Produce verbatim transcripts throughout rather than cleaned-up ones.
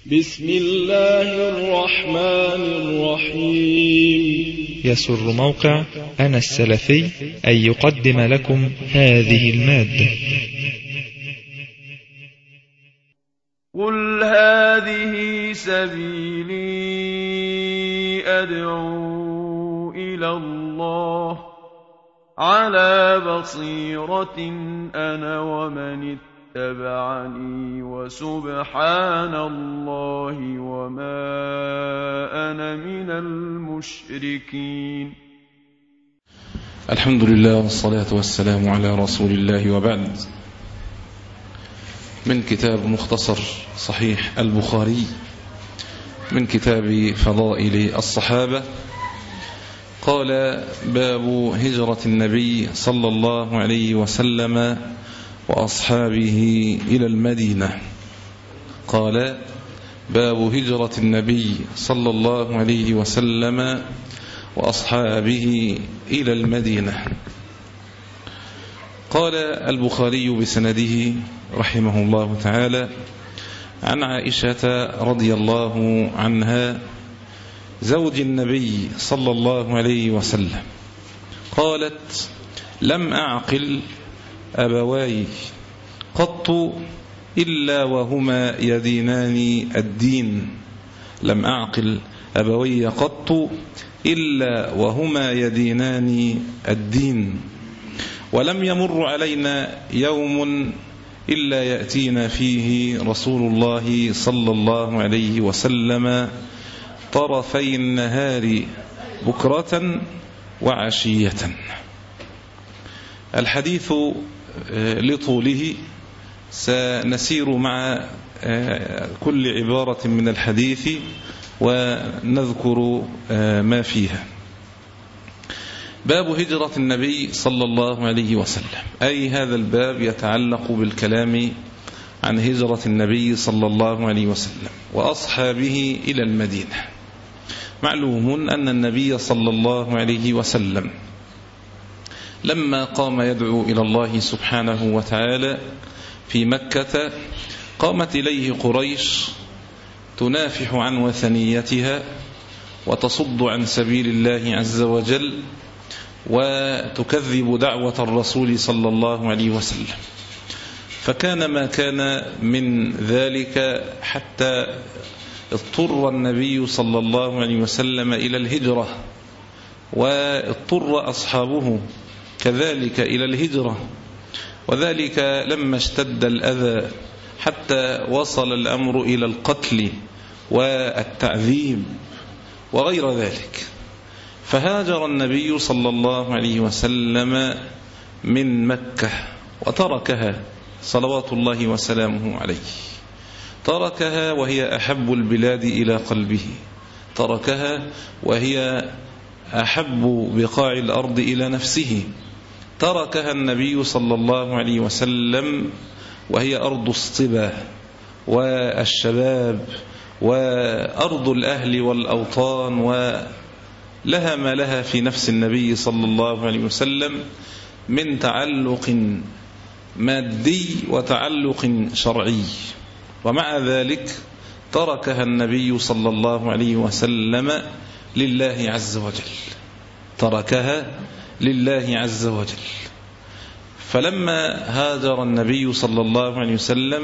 بسم الله الرحمن الرحيم. يسر موقع أنا السلفي أن يقدم لكم هذه المادة. قل هذه سبيلي أدعو إلى الله على بصيرة أنا ومن اتبعني وسبحان الله وما أنا من المشركين. الحمد لله والصلاة والسلام على رسول الله، وبعد. من كتاب مختصر صحيح البخاري من كتاب فضائل الصحابة، قال: باب هجرة النبي صلى الله عليه وسلم وأصحابه إلى المدينة. قال: باب هجرة النبي صلى الله عليه وسلم وأصحابه إلى المدينة. قال البخاري بسنده رحمه الله تعالى عن عائشة رضي الله عنها زوج النبي صلى الله عليه وسلم قالت: لم أعقل أبواي قط إلا وهما يدينان الدين لم أعقل أبوي قط إلا وهما يدينان الدين ولم يمر علينا يوم إلا يأتينا فيه رسول الله صلى الله عليه وسلم طرفي النهار بكرة وعشية. الحديث لطوله سنسير مع كل عبارة من الحديث ونذكر ما فيها. باب هجرة النبي صلى الله عليه وسلم، أي هذا الباب يتعلق بالكلام عن هجرة النبي صلى الله عليه وسلم وأصحابه إلى المدينة. معلوم أن النبي صلى الله عليه وسلم لما قام يدعو إلى الله سبحانه وتعالى في مكة قامت إليه قريش تنافح عن وثنيتها وتصد عن سبيل الله عز وجل وتكذب دعوة الرسول صلى الله عليه وسلم، فكان ما كان من ذلك حتى اضطر النبي صلى الله عليه وسلم إلى الهجرة، واضطر أصحابه كذلك إلى الهجرة، وذلك لما اشتد الأذى حتى وصل الأمر إلى القتل والتعذيب وغير ذلك. فهاجر النبي صلى الله عليه وسلم من مكة وتركها صلوات الله وسلامه عليه، تركها وهي أحب البلاد إلى قلبه، تركها وهي أحب بقاع الأرض إلى نفسه، تركها النبي صلى الله عليه وسلم وهي أرض الصبا والشباب وأرض الأهل والأوطان، ولها ما لها في نفس النبي صلى الله عليه وسلم من تعلق مادي وتعلق شرعي، ومع ذلك تركها النبي صلى الله عليه وسلم لله عز وجل، تركها لله عز وجل. فلما هاجر النبي صلى الله عليه وسلم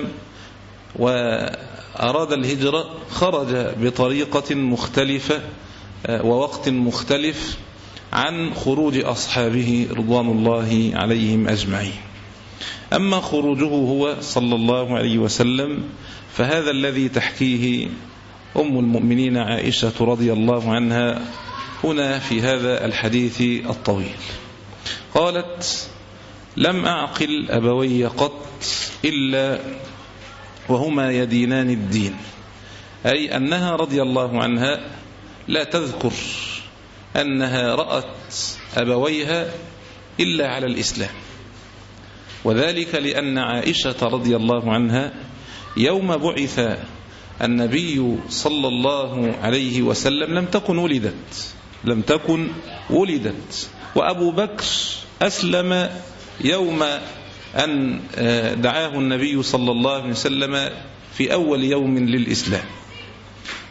وأراد الهجرة خرج بطريقة مختلفة ووقت مختلف عن خروج أصحابه رضوان الله عليهم أجمعين. أما خروجه هو صلى الله عليه وسلم فهذا الذي تحكيه أم المؤمنين عائشة رضي الله عنها هنا في هذا الحديث الطويل. قالت: لم أعقل أبوي قط إلا وهما يدينان الدين، أي أنها رضي الله عنها لا تذكر أنها رأت أبويها إلا على الإسلام، وذلك لأن عائشة رضي الله عنها يوم بعث النبي صلى الله عليه وسلم لم تكن ولدت لم تكن ولدت وأبو بكر أسلم يوم أن دعاه النبي صلى الله عليه وسلم في أول يوم للإسلام،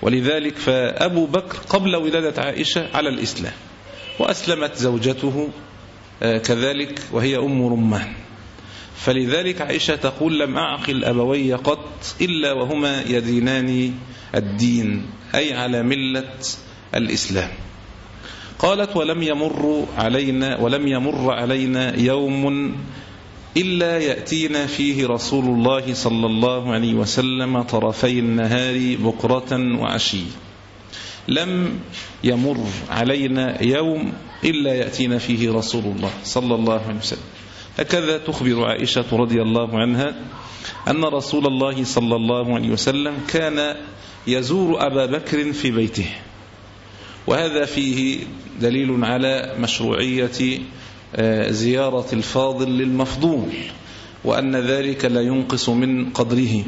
ولذلك فأبو بكر قبل ولادة عائشة على الإسلام، وأسلمت زوجته كذلك وهي أم رمان. فلذلك عائشة تقول لم أعقل أبوي قط إلا وهما يدينان الدين، أي على ملة الإسلام. قالت ولم يمر علينا ولم يمر علينا يوم إلا يأتينا فيه رسول الله صلى الله عليه وسلم طرفي النهار بكرة وعشي. لم يمر علينا يوم إلا يأتينا فيه رسول الله صلى الله عليه وسلم. هكذا تخبر عائشة رضي الله عنها أن رسول الله صلى الله عليه وسلم كان يزور أبا بكر في بيته، وهذا فيه دليل على مشروعية زيارة الفاضل للمفضول، وأن ذلك لا ينقص من قدره،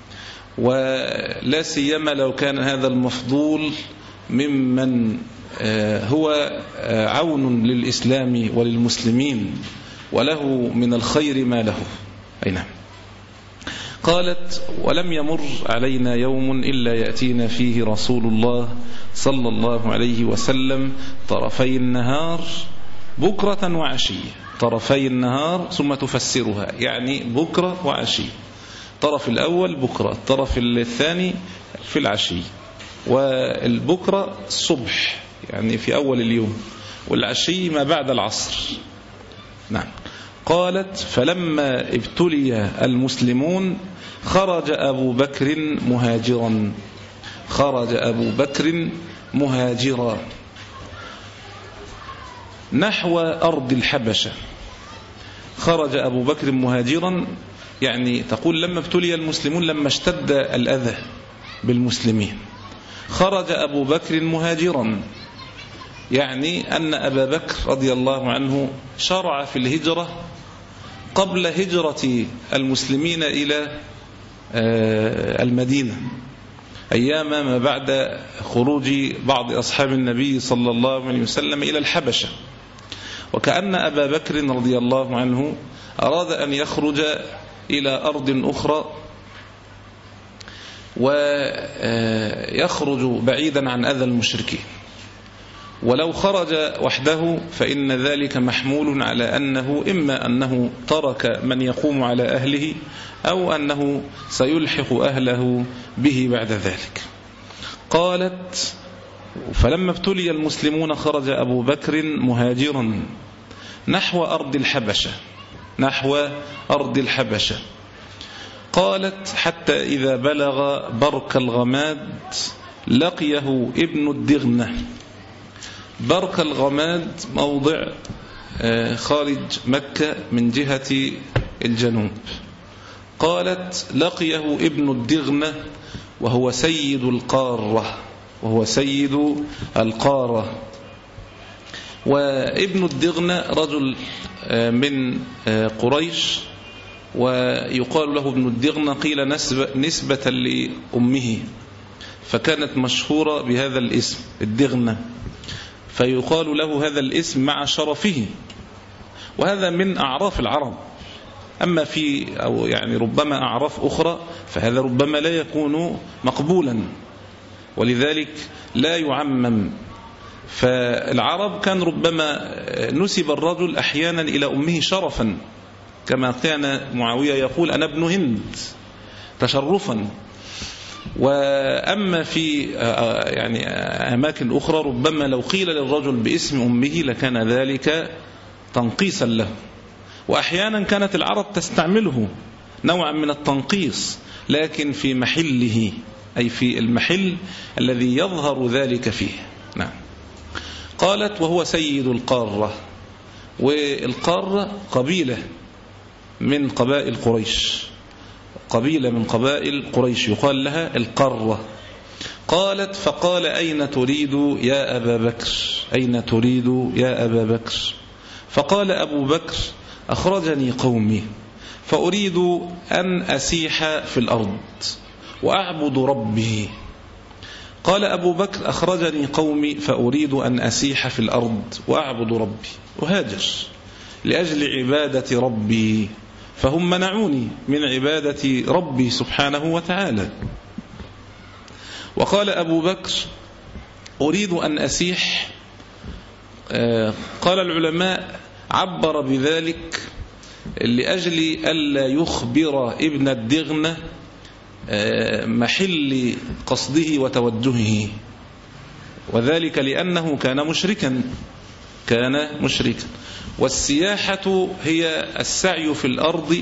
ولا سيما لو كان هذا المفضول ممن هو عون للإسلام وللمسلمين وله من الخير ما له. أي نعم. قالت ولم يمر علينا يوم إلا يأتينا فيه رسول الله صلى الله عليه وسلم طرفي النهار بكرة وعشي. طرفي النهار ثم تفسرها، يعني بكرة وعشي. طرف الأول بكرة، الطرف الثاني في العشي، والبكرة الصبح يعني في أول اليوم، والعشي ما بعد العصر. نعم. قالت فلما ابتلي المسلمون خرج أبو بكر مهاجرا. خرج أبو بكر مهاجرا نحو أرض الحبشة. خرج أبو بكر مهاجرا، يعني تقول لما ابتلي المسلمون، لما اشتد الأذى بالمسلمين خرج أبو بكر مهاجرا، يعني أن أبا بكر رضي الله عنه شرع في الهجرة قبل هجرة المسلمين إلى المدينة، أيام ما بعد خروج بعض أصحاب النبي صلى الله عليه وسلم إلى الحبشة. وكأن أبا بكر رضي الله عنه أراد أن يخرج إلى أرض أخرى ويخرج بعيدا عن أذى المشركين، ولو خرج وحده فإن ذلك محمول على أنه إما أنه ترك من يقوم على أهله أو أنه سيلحق أهله به بعد ذلك. قالت فلما ابتلي المسلمون خرج أبو بكر مهاجرا نحو أرض الحبشة. نحو أرض الحبشة. قالت حتى إذا بلغ برك الغماد لقيه ابن الدغنة. برك الغماد موضع خارج مكة من جهة الجنوب. قالت لقيه ابن الدغنة وهو سيد القارة وهو سيد القارة وابن الدغنة رجل من قريش، ويقال له ابن الدغنة قيل نسبة لأمه، فكانت مشهورة بهذا الاسم الدغنة، فيقال له هذا الاسم مع شرفه، وهذا من أعراف العرب. أما في أو يعني ربما أعراف أخرى فهذا ربما لا يكون مقبولا، ولذلك لا يعمم. فالعرب كان ربما نسب الرجل أحيانا إلى أمه شرفا، كما كان معاوية يقول أنا ابن هند تشرفا. وأما في يعني أماكن أخرى ربما لو قيل للرجل باسم أمه لكان ذلك تنقيصا له، وأحيانا كانت العرب تستعمله نوعا من التنقيص، لكن في محله، أي في المحل الذي يظهر ذلك فيه. نعم. قالت وهو سيد القارة، والقارة قبيلة من قبائل قريش، قبيلة من قبائل قريش يقال لها القارة. قالت فقال أين تريد يا أبا بكر؟ أين تريد يا أبا بكر؟ فقال أبو بكر أخرجني قومي فأريد أن أسيح في الأرض وأعبد ربي. قال أبو بكر أخرجني قومي فأريد أن أسيح في الأرض وأعبد ربي، أهاجر لأجل عبادة ربي، فهم منعوني من عبادة ربي سبحانه وتعالى. وقال أبو بكر أريد أن أسيح. قال العلماء عبر بذلك لأجل ألا يخبر ابن الدغنة محل قصده وتوجهه، وذلك لأنه كان مشركا كان مشركا والسياحة هي السعي في الأرض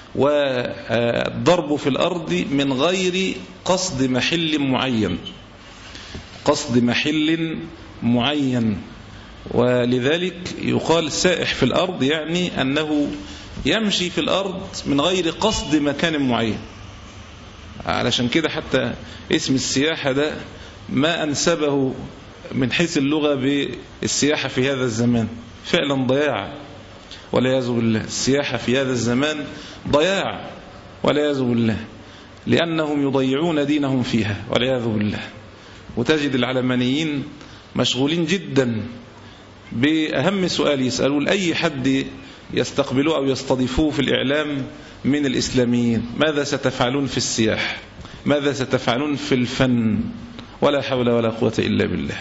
والضرب في الأرض من غير قصد محل معين قصد محل معين ولذلك يقال سائح في الأرض، يعني أنه يمشي في الأرض من غير قصد مكان معين. علشان كده حتى اسم السياحة ده ما أنسبه من حيث اللغة بالسياحة في هذا الزمان، فعلا ضياع والعياذ بالله. السياحة في هذا الزمان ضياع والعياذ بالله، لأنهم يضيعون دينهم فيها والعياذ بالله. وتجد العلمانيين مشغولين جدا بأهم سؤال يسألوا لأي حد يستقبلوه أو يستضيفوه في الإعلام من الإسلاميين: ماذا ستفعلون في السياحة؟ ماذا ستفعلون في الفن؟ ولا حول ولا قوة إلا بالله.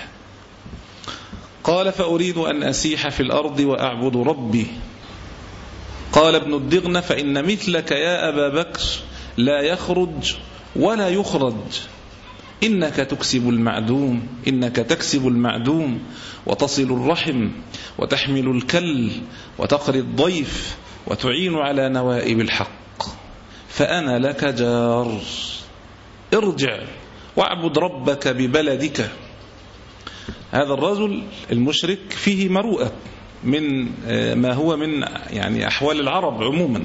قال فأريد أن أسيح في الأرض وأعبد ربي. قال ابن الدغنة فإن مثلك يا أبا بكر لا يخرج ولا يخرج، إنك تكسب المعدوم إنك تكسب المعدوم وتصل الرحم وتحمل الكل وتقري الضيف وتعين على نوائب الحق، فأنا لك جار، ارجع واعبد ربك ببلدك. هذا الرجل المشرك فيه مروءة من ما هو من يعني أحوال العرب عموما.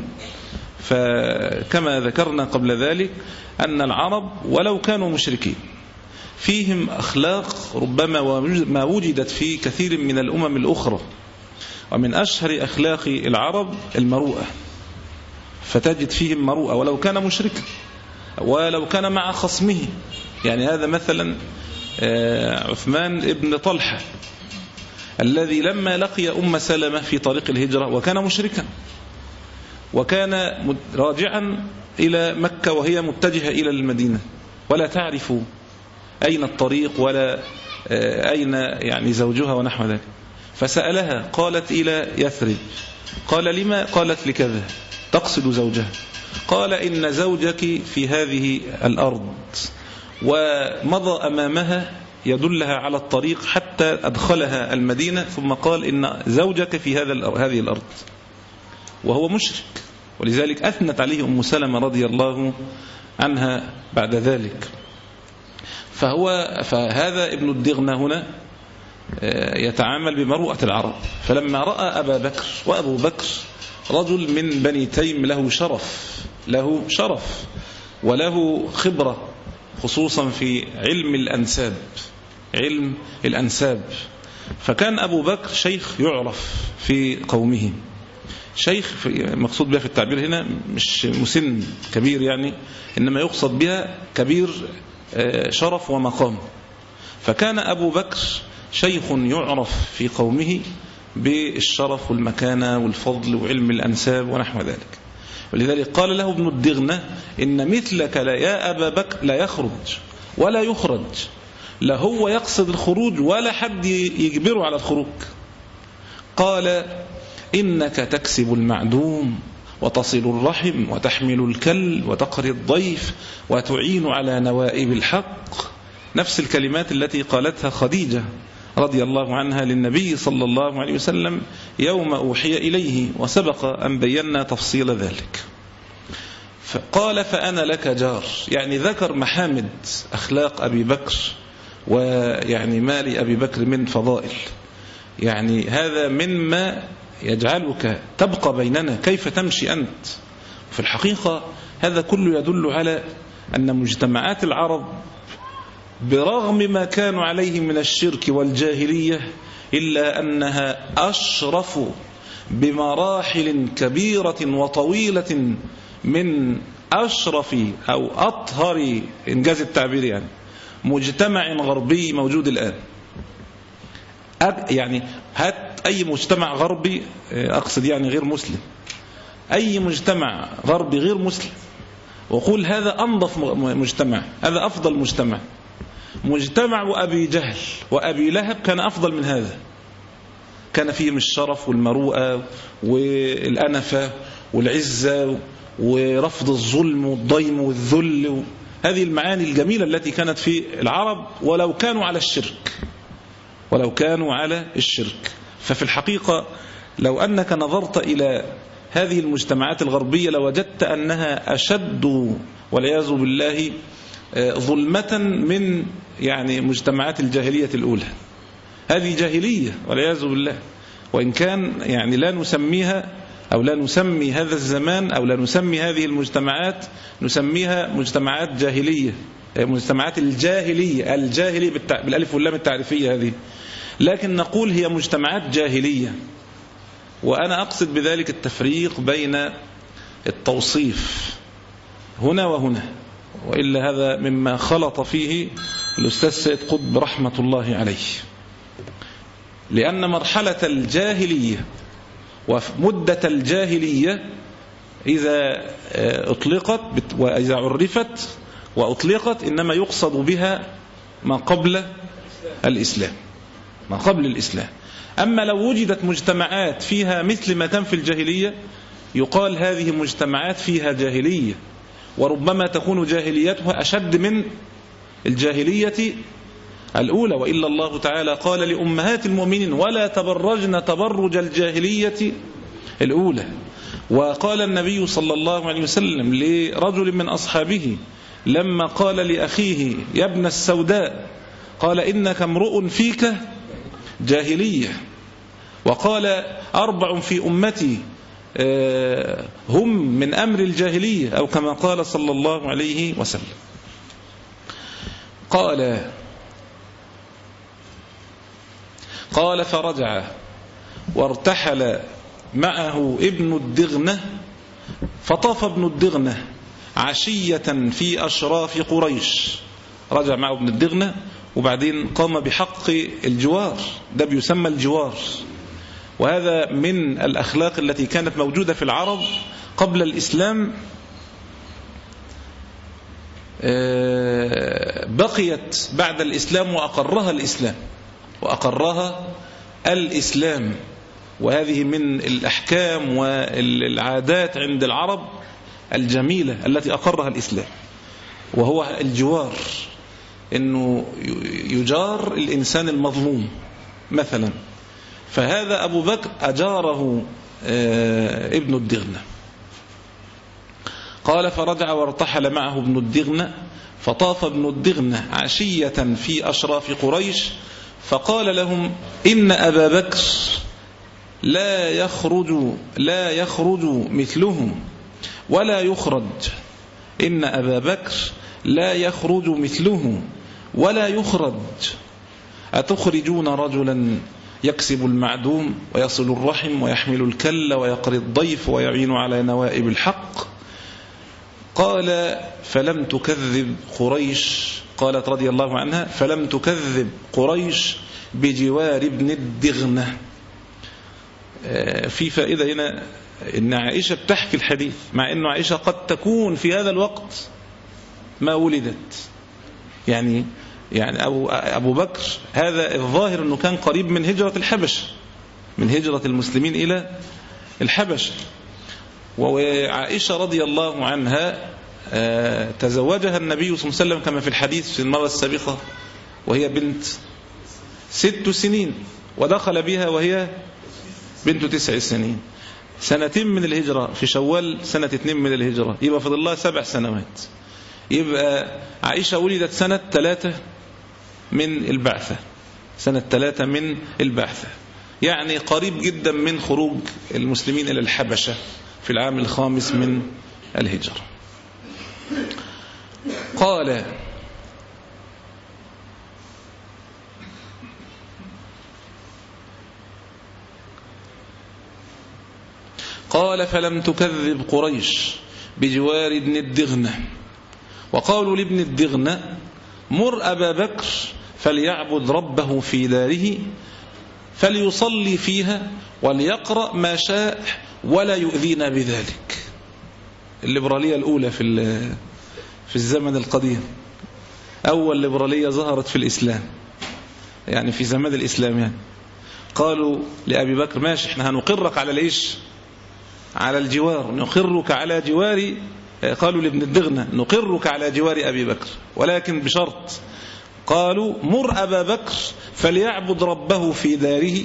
فكما ذكرنا قبل ذلك أن العرب ولو كانوا مشركين فيهم أخلاق ربما ما وجدت في كثير من الأمم الأخرى، ومن أشهر أخلاق العرب المروءة، فتجد فيهم مروءة ولو كان مشركا ولو كان مع خصمه. يعني هذا مثلا عثمان ابن طلحة الذي لما لقي أم سلمة في طريق الهجرة وكان مشركا وكان راجعا إلى مكة وهي متجهة إلى المدينة ولا تعرف أين الطريق ولا أين يعني زوجها ونحو ذلك، فسألها قالت إلى يثرب. قال لما؟ قالت لكذا، تقصد زوجها. قال إن زوجك في هذه الأرض، ومضى أمامها يدلها على الطريق حتى أدخلها المدينة، ثم قال إن زوجك في هذا هذه الأرض، وهو مشرك. ولذلك أثنت عليه أم سلمة رضي الله عنها بعد ذلك. فهو فهذا ابن الدغنة هنا يتعامل بمروءة العرب. فلما رأى أبا بكر، وأبو بكر رجل من بني تيم له شرف له شرف وله خبرة خصوصا في علم الأنساب علم الأنساب فكان أبو بكر شيخ يعرف في قومه. شيخ مقصود بها في التعبير هنا مش مسن كبير يعني، إنما يقصد بها كبير شرف ومقام. فكان أبو بكر شيخ يعرف في قومه بالشرف والمكانة والفضل وعلم الأنساب ونحو ذلك. ولذلك قال له ابن الدغنة إن مثلك لا يا أبا بكر لا يخرج ولا يخرج، لا هو يقصد الخروج ولا حد يجبره على الخروج. قال إنك تكسب المعدوم وتصل الرحم وتحمل الكل وتقري الضيف وتعين على نوائب الحق، نفس الكلمات التي قالتها خديجة رضي الله عنها للنبي صلى الله عليه وسلم يوم أوحي إليه، وسبق أن بينا تفصيل ذلك. فقال فأنا لك جار، يعني ذكر محامد أخلاق أبي بكر ويعني ما لأبي بكر من فضائل. يعني هذا مما يجعلك تبقى بيننا، كيف تمشي أنت؟ في الحقيقة هذا كله يدل على أن مجتمعات العرب برغم ما كانوا عليه من الشرك والجاهلية إلا أنها أشرف بمراحل كبيرة وطويلة من أشرف أو أطهر إنجاز التعبير يعني مجتمع غربي موجود الآن. يعني هات أي مجتمع غربي، أقصد يعني غير مسلم، أي مجتمع غربي غير مسلم، وقول هذا أنظف مجتمع، هذا أفضل مجتمع، مجتمع أبي جهل وأبي لهب كان أفضل من هذا، كان فيهم الشرف والمروءة والأنفة والعزة ورفض الظلم والضيم والذل، هذه المعاني الجميلة التي كانت في العرب ولو كانوا على الشرك ولو كانوا على الشرك. ففي الحقيقة لو أنك نظرت إلى هذه المجتمعات الغربية لوجدت أنها أشد والعياذ بالله ظلمة من يعني مجتمعات الجاهلية الأولى. هذه جاهلية والعياذ بالله، وإن كان يعني لا نسميها أو لا نسمي هذا الزمان أو لا نسمي هذه المجتمعات، نسميها مجتمعات جاهلية، مجتمعات الجاهلية، الجاهلية بالألف واللام التعريفية هذه، لكن نقول هي مجتمعات جاهلية. وأنا أقصد بذلك التفريق بين التوصيف هنا وهنا، وإلا هذا مما خلط فيه الأستاذ سيد قطب رحمة الله عليه. لأن مرحلة الجاهلية ومدة الجاهلية إذا أطلقت وإذا عرفت وأطلقت إنما يقصد بها ما قبل الإسلام، ما قبل الإسلام. أما لو وجدت مجتمعات فيها مثل ما كان في الجاهلية يقال هذه مجتمعات فيها جاهلية، وربما تكون جاهليتها أشد من الجاهلية الأولى. وإلا الله تعالى قال لأمهات المؤمنين ولا تبرجن تبرج الجاهلية الأولى. وقال النبي صلى الله عليه وسلم لرجل من أصحابه لما قال لأخيه يا ابن السوداء قال إنك امرؤ فيك جاهلية، وقال أربع في أمتي هم من أمر الجاهلية أو كما قال صلى الله عليه وسلم. قال قال فرجع وارتحل معه ابن الدغنة، فطاف ابن الدغنة عشية في أشراف قريش. رجع معه ابن الدغنة وبعدين قام بحق الجوار، ده بيسمى الجوار، وهذا من الأخلاق التي كانت موجودة في العرب قبل الإسلام، بقيت بعد الإسلام وأقرها الإسلام وأقرها الإسلام وهذه من الأحكام والعادات عند العرب الجميلة التي أقرها الإسلام، وهو الجوار، إنه يجار الإنسان المظلوم مثلا. فهذا أبو بكر أجاره ابن الدغنة. قال فرجع وارتحل معه ابن الدغنة، فطاف ابن الدغنة عشية في أشراف قريش، فقال لهم إن أبا بكر لا يخرج لا يخرج مثلهم ولا يخرج إن أبا بكر لا يخرج مثله ولا يخرج. أتخرجون رجلا يكسب المعدوم ويصل الرحم ويحمل الكل ويقري الضيف ويعين على نوائب الحق؟ قال فلم تكذب قريش، قالت رضي الله عنها فلم تكذب قريش بجوار ابن الدغنة. في فائدة هنا إن عائشة بتحكي الحديث مع أن عائشة قد تكون في هذا الوقت ما ولدت، يعني يعني أبو, أبو بكر هذا الظاهر أنه كان قريب من هجرة الحبش، من هجرة المسلمين إلى الحبش. وعائشة رضي الله عنها تزوجها النبي صلى الله عليه وسلم كما في الحديث في المرة السابقة وهي بنت ست سنين، ودخل بها وهي بنت تسع سنين، سنتين من الهجرة، في شوال سنة اتنين من الهجرة، يبقى فضل الله سبع سنوات. يبقى عائشة ولدت سنة ثلاثة من البعثة، سنة ثلاثة من البعثة، يعني قريب جدا من خروج المسلمين إلى الحبشة في العام الخامس من الهجرة. قال قال فلم تكذب قريش بجوار ابن الدغنة، وقالوا لابن الدغنة مر أبا بكر فليعبد ربه في داره فليصلي فيها وليقرأ ما شاء ولا يؤذينا بذلك. الليبرالية الأولى في في الزمن القديم، أول ليبرالية ظهرت في الإسلام، يعني في زمان الإسلام يعني. قالوا لأبي بكر ماشي احنا هنقرك على الإيش، على الجوار، نقرك على جوار، قالوا لابن الدغنة نقرك على جوار أبي بكر ولكن بشرط. قالوا مر أبا بكر فليعبد ربه في داره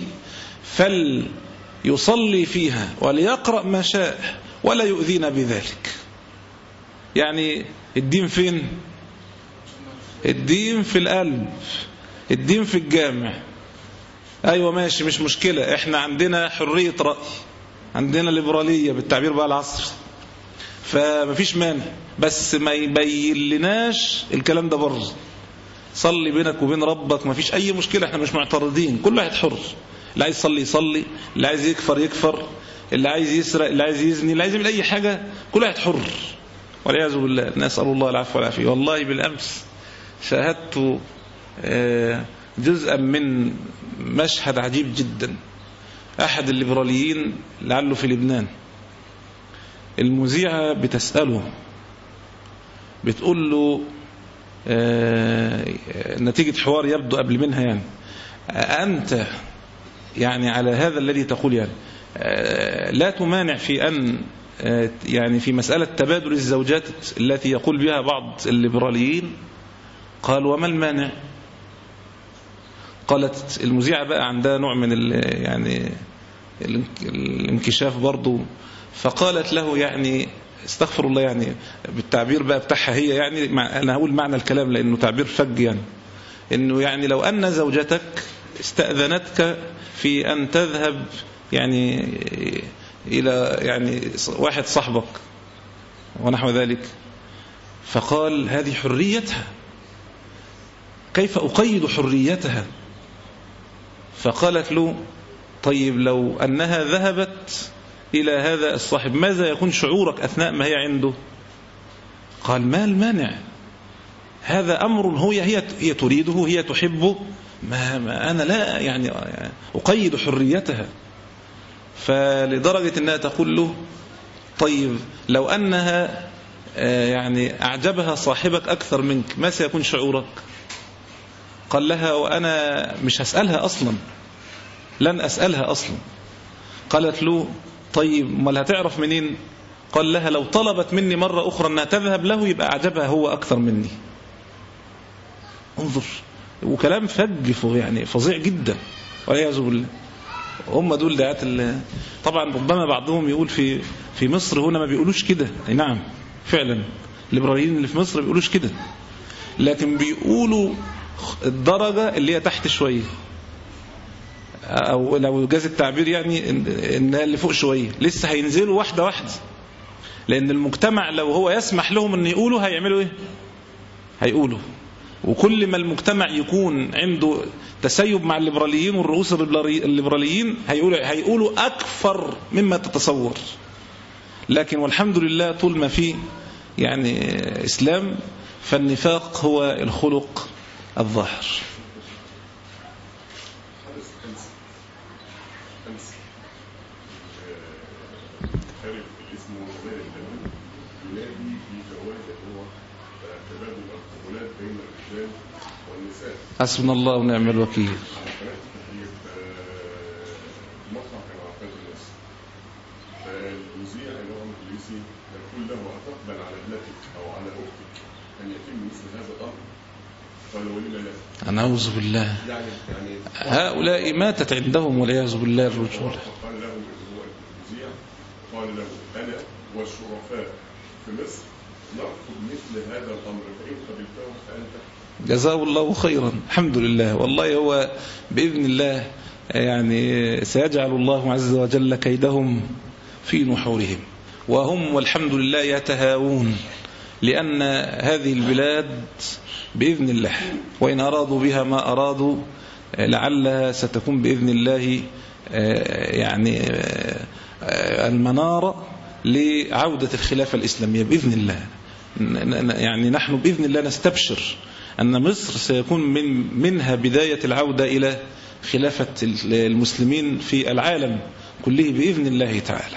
فليصلي فيها وليقرأ ما شاء ولا يؤذينا بذلك. يعني الدين فين؟ الدين في القلب، الدين في الجامع. أيوة ماشي مش مشكلة، احنا عندنا حرية رأي، عندنا ليبرالية بالتعبير بقى العصر، فمفيش مانع، بس ما يبين لناش الكلام ده بره. صلي بينك وبين ربك، مفيش أي مشكلة، احنا مش معترضين، كل واحد حر، اللي عايز يصلي يصلي، اللي عايز يكفر يكفر، اللي عايز يسرق، اللي عايز يزني، اللي عايز يعمل أي حاجة، كل واحد حر والعياذ بالله. نسأل الله العفو والعافية. والله بالأمس شاهدت جزءا من مشهد عجيب جدا. أحد الليبراليين لعله في لبنان، المذيعة بتسأله بتقول له نتيجة حوار يبدو قبل منها يعني، أنت يعني على هذا الذي تقول يعني لا تمانع في أن يعني في مسألة تبادل الزوجات التي يقول بها بعض الليبراليين؟ قال وما المانع؟ قالت المذيعة بقى عندها نوع من يعني الانكشاف برضو، فقالت له يعني استغفر الله يعني بالتعبير بقى بتاعها هي، يعني أنا هقول معنى الكلام لأنه تعبير فج، يعني إنه يعني لو أن زوجتك استأذنتك في أن تذهب يعني إلى يعني واحد صاحبك ونحو ذلك، فقال هذه حريتها، كيف أقيد حريتها؟ فقالت له طيب لو أنها ذهبت إلى هذا الصاحب ماذا يكون شعورك أثناء ما هي عنده؟ قال ما المانع، هذا أمر هو هي هي تريده، هي تحبه، ما, ما أنا لا يعني أقيد حريتها. فلدرجة أنها تقول له طيب لو أنها يعني أعجبها صاحبك أكثر منك ما سيكون شعورك؟ قال لها وأنا مش هسألها أصلا، لن أسألها أصلا. قالت له طيب ما هتعرف منين؟ قال لها لو طلبت مني مرة أخرى أنها تذهب له يبقى أعجبها هو أكثر مني. انظر، وكلام فج يعني فظيع جدا والعياذ بالله. هم دول دعاة. طبعا ربما بعضهم يقول في في مصر هنا ما بيقولوش كده، نعم فعلا الليبراليين اللي في مصر ما بيقولوش كده، لكن بيقولوا الدرجة اللي هي تحت شوية، أو لو جاز التعبير يعني إن اللي فوق شوية لسه هينزلوا واحدة واحدة، لأن المجتمع لو هو يسمح لهم أن يقولوا هيعملوا إيه؟ هيقولوا. وكل ما المجتمع يكون عنده تسيب مع الليبراليين والرؤوس الليبراليين هيقولوا, هيقولوا أكثر مما تتصور. لكن والحمد لله طول ما فيه يعني إسلام فالنفاق هو الخلق الظاهر. حسبنا الله ونعم الوكيل. أنا أعوذ بالله، هؤلاء ماتت عندهم والعياذ بالله الرجولة. قال له قال له أنا والشرفاء في مصر نرفض مثل هذا الأمر، فإن قبلته فأنت. جزاه الله خيرا. الحمد لله. والله هو بإذن الله يعني سيجعل الله عز وجل كيدهم في نحورهم، وهم والحمد لله يتهاون، لأن هذه البلاد بإذن الله وإن أرادوا بها ما أرادوا لعلها ستكون بإذن الله يعني المنارة لعودة الخلافة الإسلامية بإذن الله. يعني نحن بإذن الله نستبشر أن مصر سيكون من منها بداية العودة إلى خلافة المسلمين في العالم كله بإذن الله تعالى.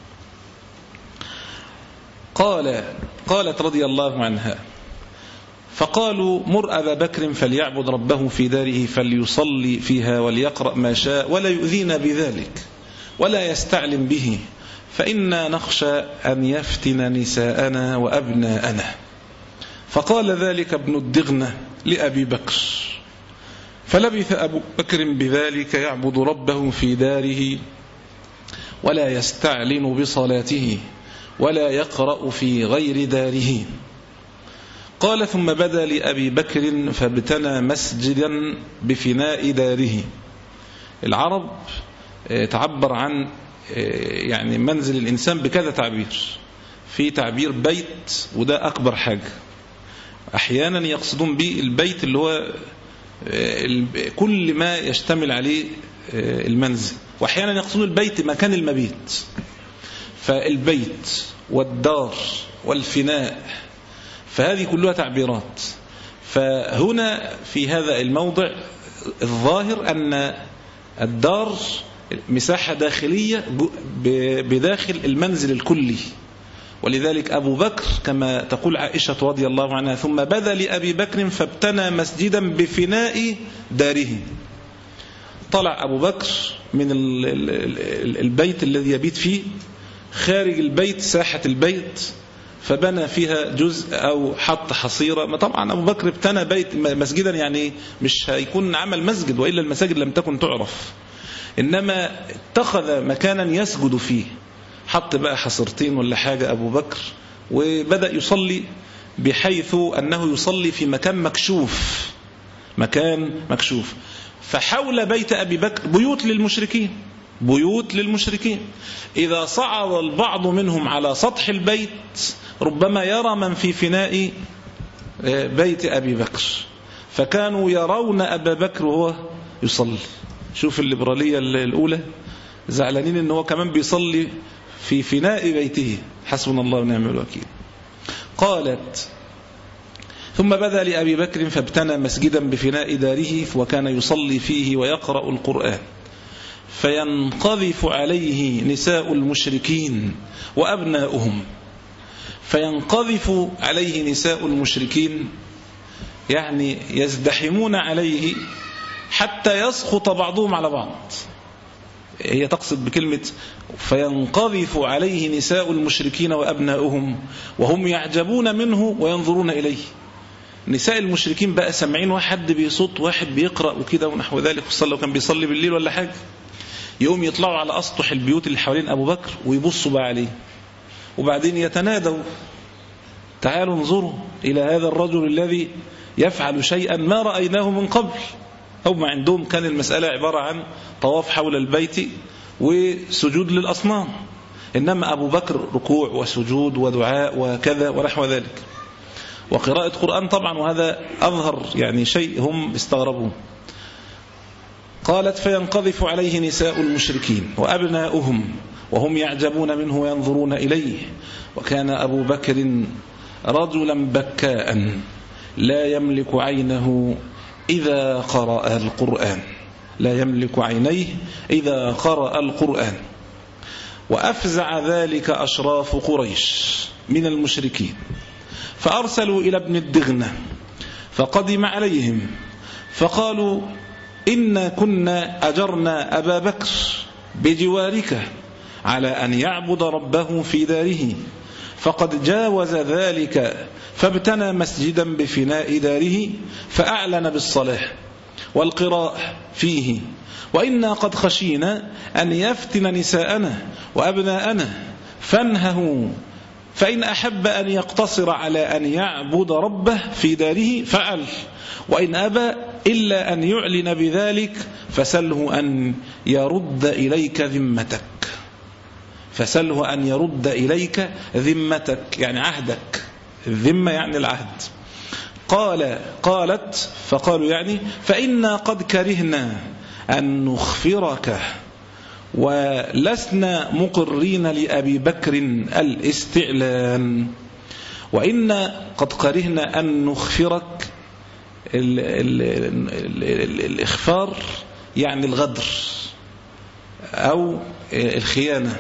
قال قالت رضي الله عنها فقالوا مر أبا بكر فليعبد ربه في داره فليصلي فيها وليقرأ ما شاء ولا يؤذينا بذلك ولا يستعلم به فإنا نخشى أن يفتن نساءنا وأبناءنا. فقال ذلك ابن الدغنة لأبي بكر، فلبث أبو بكر بذلك يعبد ربه في داره ولا يستعلن بصلاته ولا يقرأ في غير داره. قال ثم بدا لأبي بكر فابتنى مسجدا بفناء داره. العرب تعبر عن يعني منزل الإنسان بكذا تعبير، في تعبير بيت وده أكبر حاجة، أحيانا يقصدون به البيت اللي هو كل ما يشتمل عليه المنزل، وأحيانا يقصدون البيت مكان المبيت. فالبيت والدار والفناء فهذه كلها تعبيرات. فهنا في هذا الموضع الظاهر أن الدار مساحة داخلية بداخل المنزل الكلي، ولذلك أبو بكر كما تقول عائشة رضي الله عنها ثم بدا لأبي بكر فابتنى مسجدا بفناء داره. طلع أبو بكر من البيت الذي يبيت فيه خارج البيت ساحة البيت فبنى فيها جزء أو حط حصيرة. طبعا أبو بكر ابتنى بيت مسجدا، يعني مش هيكون عمل مسجد وإلا المساجد لم تكن تعرف، إنما اتخذ مكانا يسجد فيه، حط بقى حصرتين ولا حاجة أبو بكر وبدأ يصلي بحيث أنه يصلي في مكان مكشوف، مكان مكشوف. فحول بيت أبي بكر بيوت للمشركين، بيوت للمشركين. إذا صعد البعض منهم على سطح البيت ربما يرى من في فناء بيت أبي بكر، فكانوا يرون أبا بكر وهو يصلي. شوف الليبرالية الأولى، زعلانين أنه كمان بيصلي في فناء بيته. حسبنا الله ونعم الوكيل. قالت ثم بدا لأبي بكر فابتنى مسجدا بفناء داره وكان يصلي فيه ويقرأ القرآن فينقذف عليه نساء المشركين وأبناؤهم. فينقذف عليه نساء المشركين يعني يزدحمون عليه حتى يسقط بعضهم على بعض. هي تقصد بكلمة فينقذف عليه نساء المشركين وأبناؤهم وهم يعجبون منه وينظرون إليه. نساء المشركين بقى سمعين واحد بيصوت واحد بيقرأ وكده ونحو ذلك، خصوصا لو كان بيصلي بالليل ولا حاجة، يوم يطلعوا على أسطح البيوت اللي حوالين أبو بكر ويبصوا بقى عليه، وبعدين يتنادوا تعالوا انظروا إلى هذا الرجل الذي يفعل شيئا ما رأيناه من قبل. هم عندهم كان المسألة عبارة عن طواف حول البيت وسجود للأصنام، إنما أبو بكر ركوع وسجود ودعاء وكذا ونحو ذلك، وقراءة قرآن طبعا، وهذا أظهر يعني شيء هم استغربوه. قالت فينقذف عليه نساء المشركين وأبناؤهم وهم يعجبون منه وينظرون إليه. وكان أبو بكر رجلا بكاء لا يملك عينه إذا قرأ القرآن، لا يملك عينيه إذا قرأ القرآن. وأفزع ذلك أشراف قريش من المشركين، فأرسلوا إلى ابن الدغنة فقدم عليهم فقالوا إنا كنا أجرنا أبا بكر بجوارك على أن يعبد ربه في داره، فقد جاوز ذلك فابتنى مسجدا بفناء داره فأعلن بالصلاة والقراءة فيه، وإنا قد خشينا أن يفتن نساءنا وأبناءنا فانهه، فإن أحب أن يقتصر على أن يعبد ربه في داره فعل، وإن أبى إلا أن يعلن بذلك فسله أن يرد إليك ذمتك، فسله أن يرد إليك ذمتك يعني عهدك، الذمة يعني العهد. قال قالت فقالوا يعني فإنا قد كرهنا أن نخفرك ولسنا مقرين لأبي بكر الاستعلان، وإنا قد كرهنا أن نخفرك. ال ال ال ال الإخفار يعني الغدر أو الخيانة.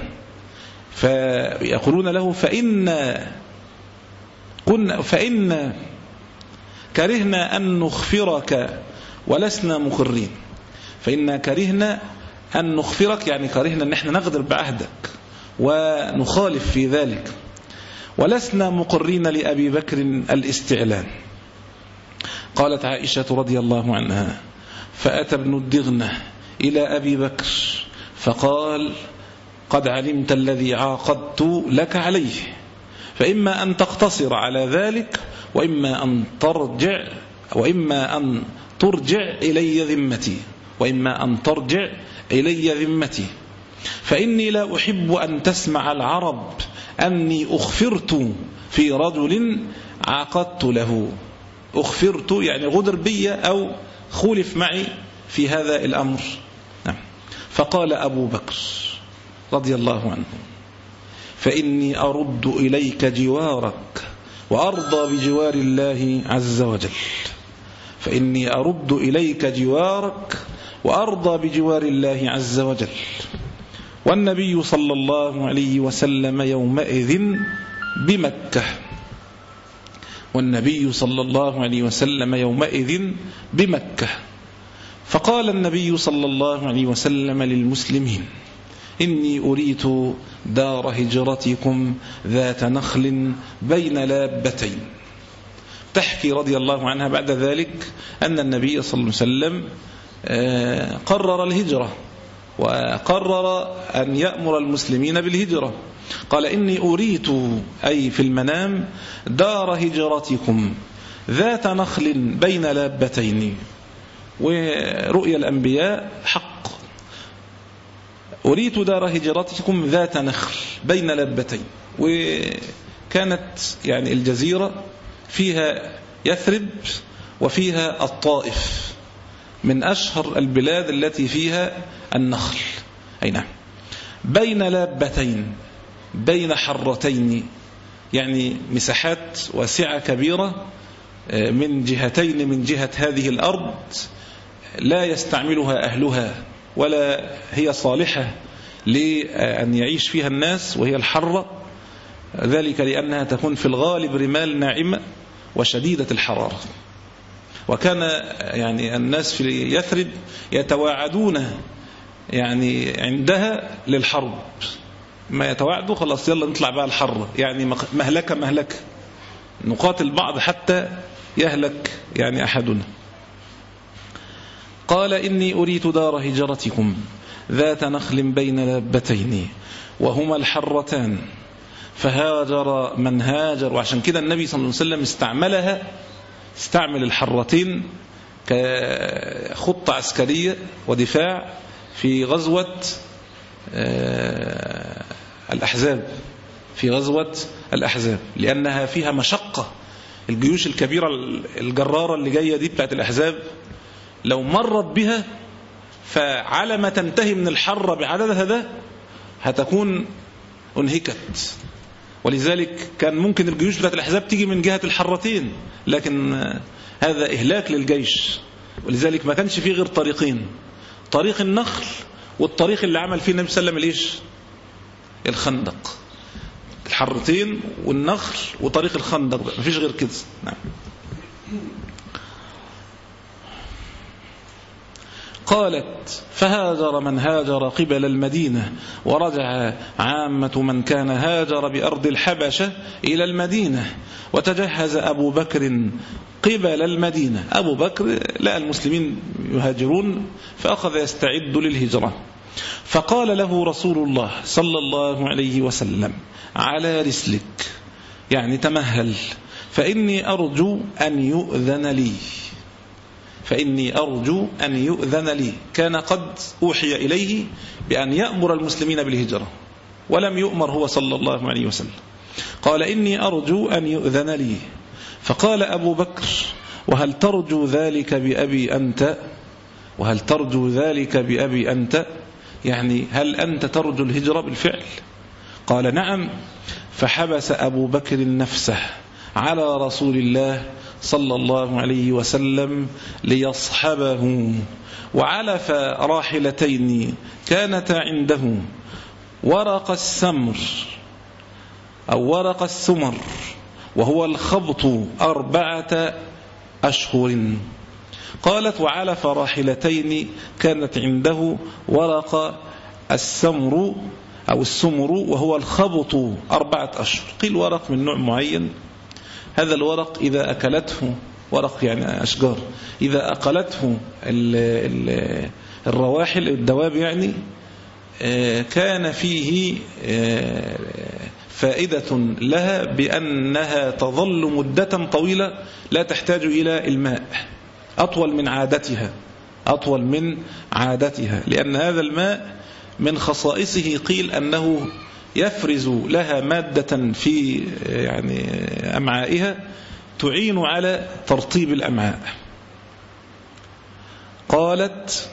فيقولون له فإن كنا فإن كرهنا أن نخفرك ولسنا مقرين. فإنا كرهنا أن نخفرك يعني كرهنا أن احنا نغدر بعهدك ونخالف في ذلك، ولسنا مقرين لأبي بكر الاستعلان. قالت عائشة رضي الله عنها: فأتى ابن الدغنة إلى أبي بكر فقال: قد علمت الذي عاقدت لك عليه، فإما أن تقتصر على ذلك وإما أن ترجع وإما أن ترجع إلي ذمتي وإما أن ترجع إلي ذمتي فإني لا أحب أن تسمع العرب أني أخفرت في رجل عاقدت له. أخفرت يعني غدر بي أو خولف معي في هذا الأمر. فقال أبو بكر رضي الله عنه: فإني أرد إليك جوارك وأرضى بجوار الله عز وجل. فإني أرد إليك جوارك وأرضى بجوار الله عز وجل. والنبي صلى الله عليه وسلم يومئذ بمكة والنبي صلى الله عليه وسلم يومئذ بمكة فقال النبي صلى الله عليه وسلم للمسلمين: إني أريت دار هجرتكم ذات نخل بين لابتين. تحكي رضي الله عنها بعد ذلك أن النبي صلى الله عليه وسلم قرر الهجرة وقرر أن يأمر المسلمين بالهجرة. قال: إني أريت أي في المنام دار هجرتكم ذات نخل بين لابتين. ورؤيا الأنبياء حق. أريت دار هجرتكم ذات نخل بين لابتين. وكانت يعني الجزيرة فيها يثرب وفيها الطائف من أشهر البلاد التي فيها النخل. أي نعم. بين لابتين بين حرتين يعني مساحات واسعة كبيرة من جهتين من جهة هذه الأرض لا يستعملها أهلها ولا هي صالحة لأن يعيش فيها الناس، وهي الحرة، ذلك لأنها تكون في الغالب رمال ناعمة وشديدة الحرارة. وكان يعني الناس في يثرب يتواعدون يعني عندها للحرب، ما يتواعدوا خلاص يلا نطلع بقى الحرة، يعني مهلكة مهلكة نقاتل بعض حتى يهلك يعني أحدنا. قال: إني أريت دار هجرتكم ذات نخل بين لابتين وهما الحرتان فهاجر من هاجر. وعشان كده النبي صلى الله عليه وسلم استعملها استعمل الحرتين كخطة عسكرية ودفاع في غزوة الأحزاب في غزوة الأحزاب لأنها فيها مشقة. الجيوش الكبيرة الجرارة اللي جاية دي بتاعت الأحزاب لو مرت بها فعلى ما تنتهي من الحرة بعددها ده هتكون انهكت. ولذلك كان ممكن الجيوش بتاعت الأحزاب تيجي من جهة الحرتين، لكن هذا إهلاك للجيش. ولذلك ما كانش فيه غير طريقين: طريق النخل والطريق اللي عمل فيه النبي صلى الله عليه وسلم ليش الخندق. الحرتين والنخل وطريق الخندق، ما فيش غير كده. نعم. قالت: فهاجر من هاجر قبل المدينة ورجع عامة من كان هاجر بأرض الحبشة إلى المدينة وتجهز أبو بكر قبل المدينة. أبو بكر لقى المسلمين يهاجرون فأخذ يستعد للهجرة. فقال له رسول الله صلى الله عليه وسلم: على رسلك، يعني تمهل، فإني أرجو أن يؤذن لي فإني أرجو أن يؤذن لي. كان قد أوحي إليه بأن يأمر المسلمين بالهجرة ولم يؤمر هو صلى الله عليه وسلم. قال: إني أرجو أن يؤذن لي. فقال أبو بكر: وهل ترجو ذلك بأبي أنت وهل ترجو ذلك بأبي أنت يعني هل أنت ترجو الهجرة بالفعل؟ قال: نعم. فحبس أبو بكر نفسه على رسول الله صلى الله عليه وسلم ليصحبه، وعلف راحلتين كانتا عنده، ورق السمر أو ورق الثمر وهو الخبط أربعة أشهر. قالت وعلف راحلتين كانت عنده ورق السمر أو السمر وهو الخبط أربعة أشهر. قيل ورق من نوع معين، هذا الورق إذا أكلته، ورق يعني أشجار، إذا أكلته الرواحل الدواب يعني كان فيه فائدة لها بأنها تظل مدة طويلة لا تحتاج إلى الماء، أطول من عادتها أطول من عادتها لأن هذا الماء من خصائصه قيل أنه يفرز لها مادة في يعني أمعائها تعين على ترطيب الأمعاء. قالت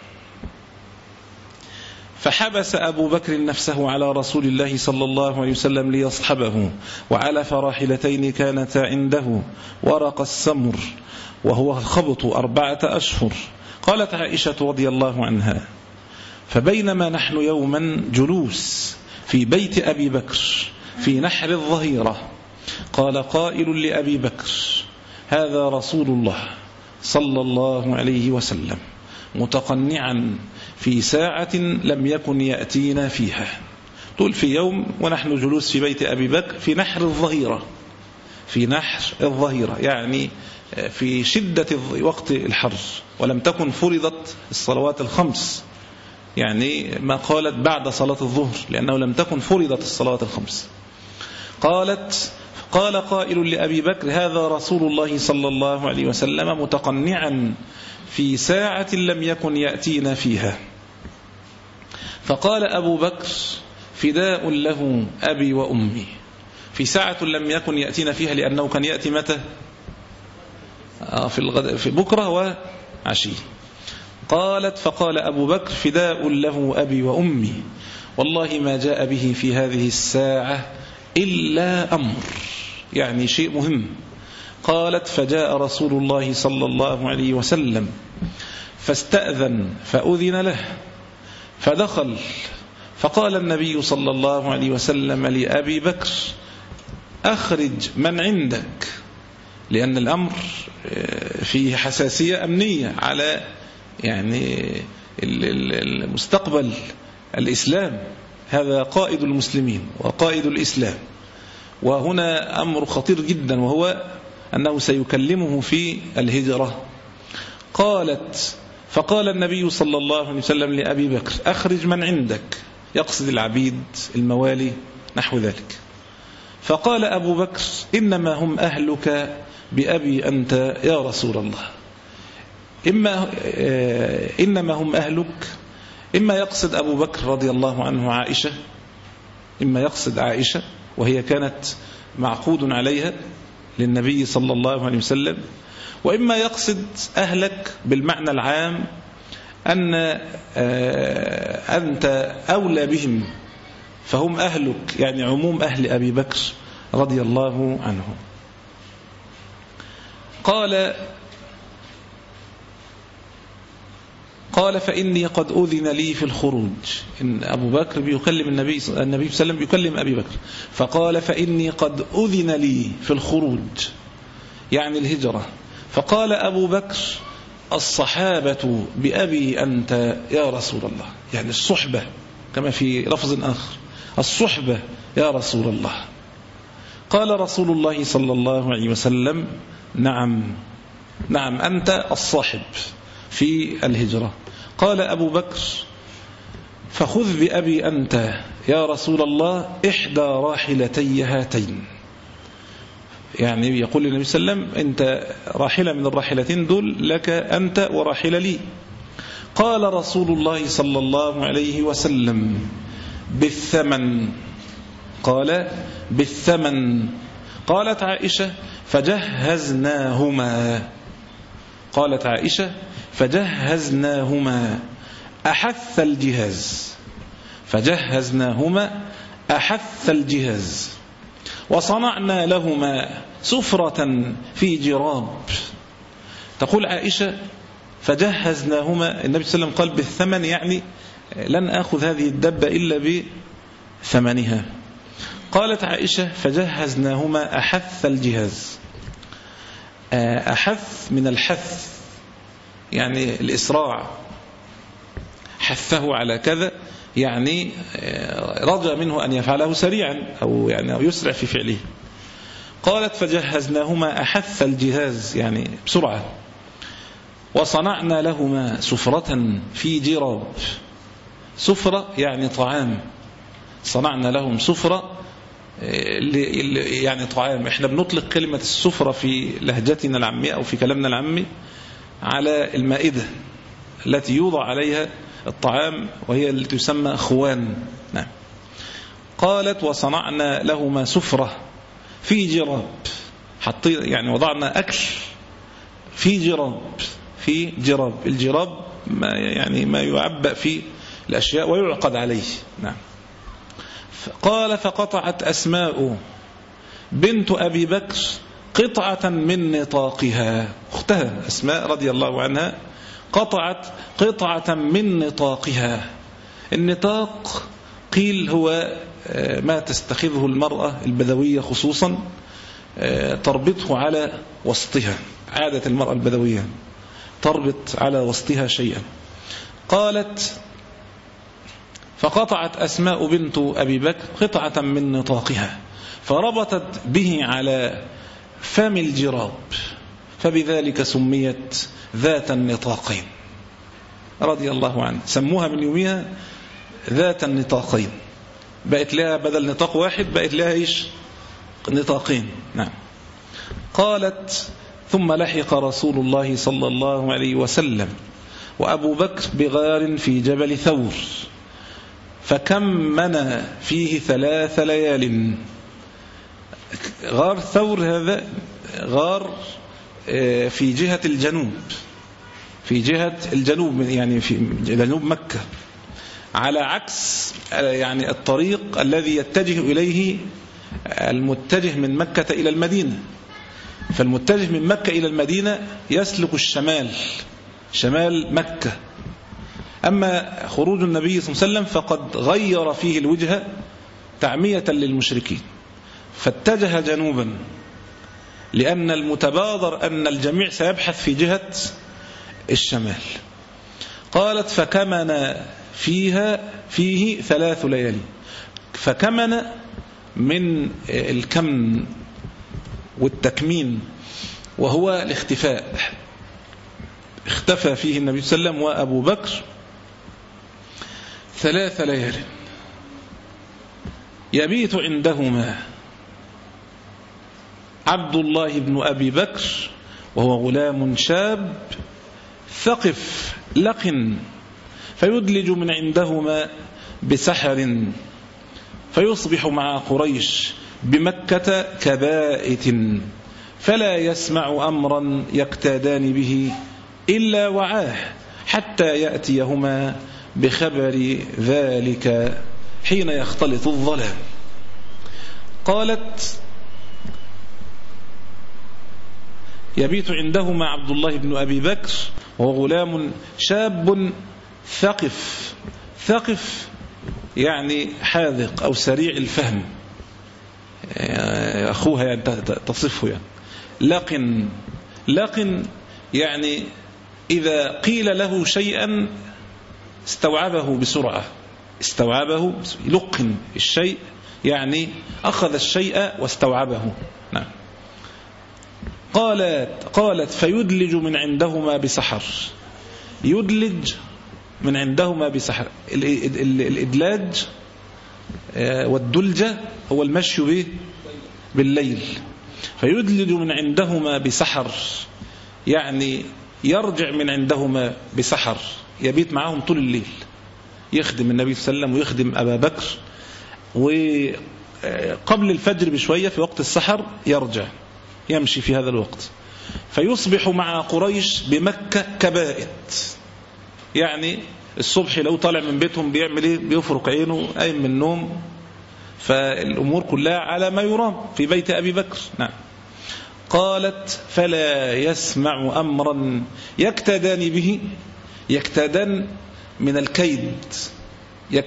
فحبس أبو بكر نفسه على رسول الله صلى الله عليه وسلم ليصحبه، وعلف راحلتين كانتا عنده ورق السمر وهو الخبط أربعة أشهر. قالت عائشة رضي الله عنها فبينما نحن يوما جلوس في بيت أبي بكر في نحر الظهيرة قال قائل لأبي بكر هذا رسول الله صلى الله عليه وسلم متقنعا في ساعة لم يكن يأتينا فيها. تقول في يوم ونحن جلوس في بيت أبي بكر في نحر الظهيرة، في نحر الظهيرة يعني في شدة وقت الحر، ولم تكن فرضت الصلوات الخمس، يعني ما قالت بعد صلاة الظهر لأنه لم تكن فرضت الصلوات الخمس. قالت قال قائل لأبي بكر هذا رسول الله صلى الله عليه وسلم متقنعا في ساعة لم يكن يأتينا فيها. فقال أبو بكر فداء له أبي وأمي، في ساعة لم يكن يأتينا فيها لأنه كان يأتي متى؟ في, الغد... في بكرة وعشي. قالت فقال أبو بكر فداء له أبي وأمي والله ما جاء به في هذه الساعة إلا أمر، يعني شيء مهم. قالت فجاء رسول الله صلى الله عليه وسلم فاستأذن فأذن له فدخل، فقال النبي صلى الله عليه وسلم لأبي بكر أخرج من عندك، لأن الأمر فيه حساسية أمنية على يعني المستقبل الإسلام، هذا قائد المسلمين وقائد الإسلام، وهنا أمر خطير جدا وهو أنه سيكلمه في الهجرة. قالت فقال النبي صلى الله عليه وسلم لأبي بكر أخرج من عندك، يقصد العبيد الموالي نحو ذلك. فقال أبو بكر إنما هم أهلك بأبي أنت يا رسول الله. إما إنما هم أهلك، إما يقصد أبو بكر رضي الله عنه عائشة، إما يقصد عائشة وهي كانت معقود عليها للنبي صلى الله عليه وسلم، وإما يقصد أهلك بالمعنى العام أن أنت أولى بهم فهم أهلك، يعني عموم أهل أبي بكر رضي الله عنه. قال قال فإني قد أذن لي في الخروج. إن أبو بكر بيكلم النبي النبي صلى الله عليه وسلم بيكلم أبي بكر، فقال فإني قد أذن لي في الخروج يعني الهجرة. فقال أبو بكر الصحابة بأبي أنت يا رسول الله، يعني الصحبة كما في لفظ آخر الصحبة يا رسول الله. قال رسول الله صلى الله عليه وسلم نعم نعم أنت الصاحب في الهجرة. قال أبو بكر فخذ بأبي أنت يا رسول الله إحدى راحلتي هاتين، يعني يقول النبي صلى الله عليه وسلم أنت راحلة من الراحلتين دول لك أنت وراحلة لي. قال رسول الله صلى الله عليه وسلم بالثمن، قال بالثمن. قالت عائشة فجهزناهما، قالت عائشة فجهزناهما أحث الجهاز، فجهزناهما أحث الجهاز وصنعنا لهما سفرة في جراب. تقول عائشة فجهزناهما، النبي صلى الله عليه وسلم قال بالثمن، يعني لن أخذ هذه الدبة إلا بثمنها. قالت عائشة فجهزناهما أحث الجهاز. أحث من الحث، يعني الإسراع، حثه على كذا يعني رجى منه أن يفعله سريعا أو يعني يسرع في فعله. قالت فجهزناهما أحث الجهاز يعني بسرعة، وصنعنا لهما سفرة في جراب. سفرة يعني طعام، صنعنا لهم سفرة يعني طعام. احنا بنطلق كلمة السفرة في لهجتنا العامية أو في كلامنا العامي على المائدة التي يوضع عليها الطعام، وهي التي تسمى خوان. نعم. قالت وصنعنا لهما سفرة في جراب، حطينا يعني وضعنا أكل في جراب. في جراب، الجراب ما يعني ما يعبأ في الأشياء ويعقد عليه. نعم. قال فقطعت أسماء بنت أبي بكر قطعة من نطاقها، أختها أسماء رضي الله عنها قطعت قطعة من نطاقها. النطاق قيل هو ما تستخذه المرأة البدوية خصوصا، تربطه على وسطها، عادة المرأة البدوية تربط على وسطها شيئا. قالت فقطعت أسماء بنت أبي بكر قطعة من نطاقها فربطت به على فم الجراب، فبذلك سميت ذات النطاقين رضي الله عنه. سموها من يومها ذات النطاقين، بقت لها بدل نطاق واحد بقت لها إيش؟ نطاقين. نعم. قالت ثم لحق رسول الله صلى الله عليه وسلم وأبو بكر بغار في جبل ثور، فكمن فيه ثلاث ليال. غار ثور هذا غار في جهة الجنوب، في جهة الجنوب يعني في جنوب مكة، على عكس يعني الطريق الذي يتجه إليه المتجه من مكة إلى المدينة. فالمتجه من مكة إلى المدينة يسلك الشمال، شمال مكة. أما خروج النبي صلى الله عليه وسلم فقد غير فيه الوجهة تعمية للمشركين، فاتجه جنوبا، لأن المتبادر أن الجميع سيبحث في جهة الشمال. قالت فكمن فيها فيه ثلاث ليالي. فكمن من الكمن والتكمين، وهو الاختفاء. اختفى فيه النبي صلى الله عليه وسلم وأبو بكر ثلاث ليال، يبيت عندهما عبد الله بن أبي بكر وهو غلام شاب ثقف لقن، فيدلج من عندهما بسحر، فيصبح مع قريش بمكة كبائت، فلا يسمع أمرا يقتادان به إلا وعاه، حتى يأتيهما بخبر ذلك حين يختلط الظلام. قالت يبيت عندهما عبد الله بن أبي بكر وهو غلام شاب ثقف. ثقف يعني حاذق أو سريع الفهم، أخوها يعني تصفه يعني. لقن، لقن يعني إذا قيل له شيئا استوعبه بسرعة، استوعبه لقن الشيء يعني أخذ الشيء واستوعبه. نعم. قالت قالت فيدلج من عندهما بسحر. يدلج من عندهما بسحر. الإدلاج والدلجة هو المشي به بالليل. فيدلج من عندهما بسحر يعني يرجع من عندهما بسحر، يبيت معهم طول الليل، يخدم النبي صلى الله عليه وسلم ويخدم أبا بكر، وقبل الفجر بشوية في وقت السحر يرجع يمشي في هذا الوقت. فيصبح مع قريش بمكة كبائت، يعني الصبح لو طالع من بيتهم بيعمل ايه؟ بيفرق عينه قايم من النوم، فالأمور كلها على ما يرام في بيت أبي بكر. نعم. قالت فلا يسمع أمرا يكتدان به. يكتدان من الكيد،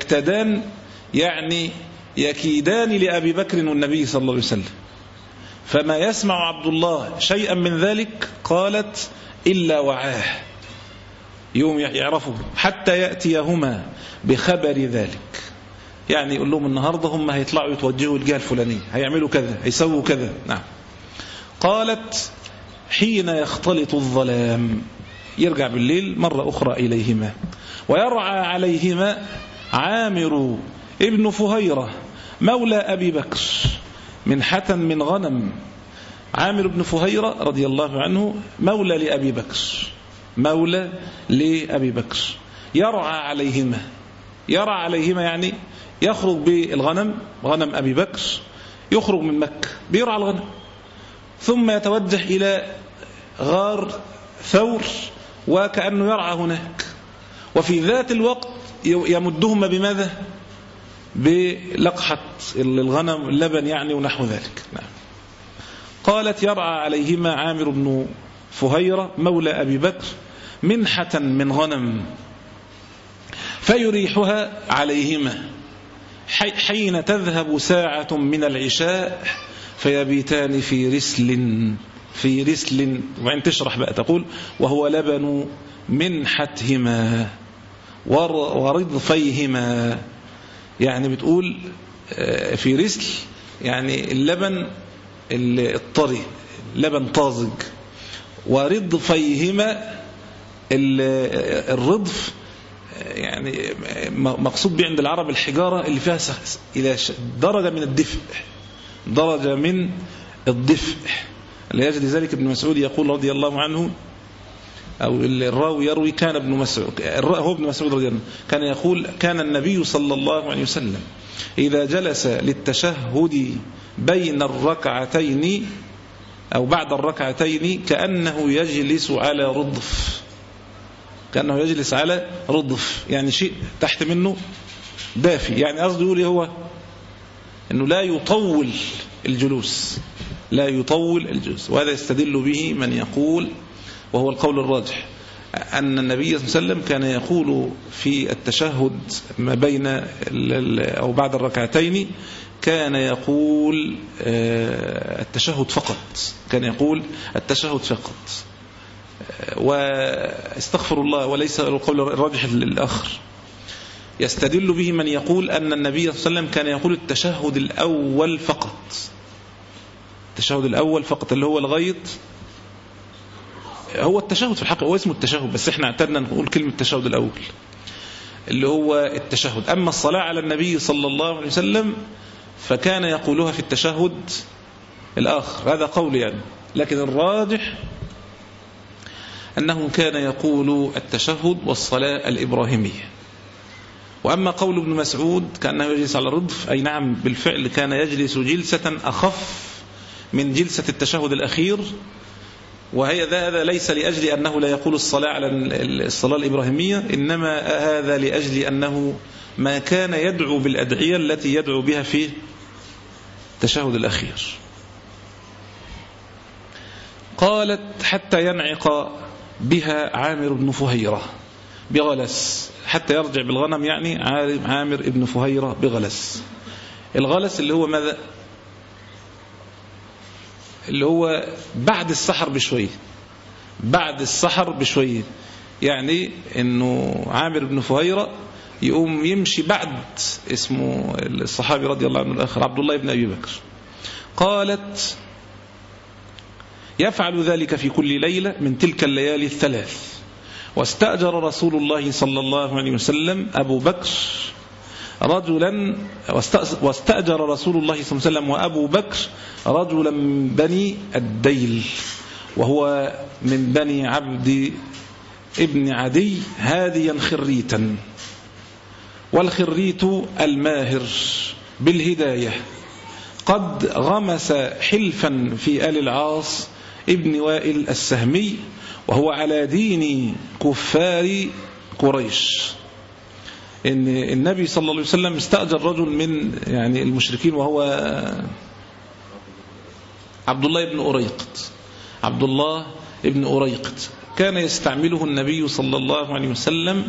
يكتدان يعني يكيدان لأبي بكر والنبي صلى الله عليه وسلم، فما يسمع عبد الله شيئا من ذلك قالت إلا وعاه، يوم يعرفه حتى يأتيهما بخبر ذلك. يعني يقول لهم النهاردة هم هيطلعوا يتوجهوا الجهة الفلانية، هيعملوا كذا، هيسووا كذا. نعم. قالت حين يختلط الظلام، يرجع بالليل مرة أخرى إليهما، ويرعى عليهما عامر ابن فهيرة مولى أبي بكر منحة من غنم. عامر بن فهيرة رضي الله عنه مولى لأبي بكر، مولى لأبي بكر، يرعى عليهما. يرعى عليهما يعني يخرج بالغنم، غنم أبي بكر، يخرج من مكة بيرعى الغنم، ثم يتوجه إلى غار ثور وكأنه يرعى هناك، وفي ذات الوقت يمدهما بماذا؟ بلقحة الغنم، اللبن يعني ونحو ذلك. نعم. قالت يرعى عليهما عامر بن فهيرة مولى أبي بكر منحة من غنم فيريحها عليهما حين تذهب ساعة من العشاء فيبيتان في رسل في رسل وعين تشرح بقى تقول وهو لبن منحتهما ورضفيهما. يعني بتقول في رسل يعني اللبن الطري، لبن طازج، ورضفيهما الرضف يعني مقصود به عند العرب الحجارة اللي فيها إلى درجة من الدفء، درجة من الدفء. لأجل ذلك ابن مسعود يقول رضي الله عنه، أو الراوي يروي كان ابن مسعود هو ابن مسعود رضي الله عنه كان يقول كان النبي صلى الله عليه وسلم إذا جلس للتشهد بين الركعتين أو بعد الركعتين كأنه يجلس على رضف، كأنه يجلس على رضف يعني شيء تحت منه دافي. يعني قصده يقول هو أنه لا يطول الجلوس، لا يطول الجلوس. وهذا يستدل به من يقول، وهو القول الراجح، أن النبي صلى الله عليه وسلم كان يقول في التشهد ما بين أو بعد الركعتين كان يقول التشهد فقط، كان يقول التشهد فقط. واستغفر الله، وليس القول الراجح للآخر. يستدل به من يقول أن النبي صلى الله عليه وسلم كان يقول التشهد الأول فقط، التشهد الأول فقط اللي هو الغيط، هو التشهد في الحقيقة هو اسمه التشهد، بس احنا اعتدنا نقول كلمة التشهد الأول اللي هو التشهد. أما الصلاة على النبي صلى الله عليه وسلم فكان يقولها في التشهد الآخر، هذا قول يعني. لكن الراجح أنه كان يقول التشهد والصلاة الإبراهيمية. وأما قول ابن مسعود كأنه يجلس على الرضف، أي نعم بالفعل كان يجلس جلسة أخف من جلسة التشهد الأخير، وهي هذا ليس لأجل أنه لا يقول الصلاة على الصلاة الإبراهيمية، إنما هذا لأجل أنه ما كان يدعو بالأدعية التي يدعو بها في التشهد الأخير. قالت حتى ينعق بها عامر بن فهيرة بغلس، حتى يرجع بالغنم يعني عامر بن فهيرة بغلس. الغلس اللي هو ماذا؟ اللي هو بعد السحر بشوية، بعد السحر بشوية، يعني انه عامر بن فهيرة يقوم يمشي بعد اسمه الصحابي رضي الله عنه الآخر عبد الله بن أبي بكر. قالت يفعل ذلك في كل ليلة من تلك الليالي الثلاث. واستأجر رسول الله صلى الله عليه وسلم أبو بكر رجلا واستأجر رسول الله صلى الله عليه وسلم وأبو بكر رجلا من بني الديل، وهو من بني عبد ابن عدي هاديا خريتا، والخريت الماهر بالهداية، قد غمس حلفا في آل العاص ابن وائل السهمي، وهو على دين كفار قريش. إن النبي صلى الله عليه وسلم استأجر رجل من يعني المشركين، وهو عبد الله بن أريقط. عبد الله بن أريقط كان يستعمله النبي صلى الله عليه وسلم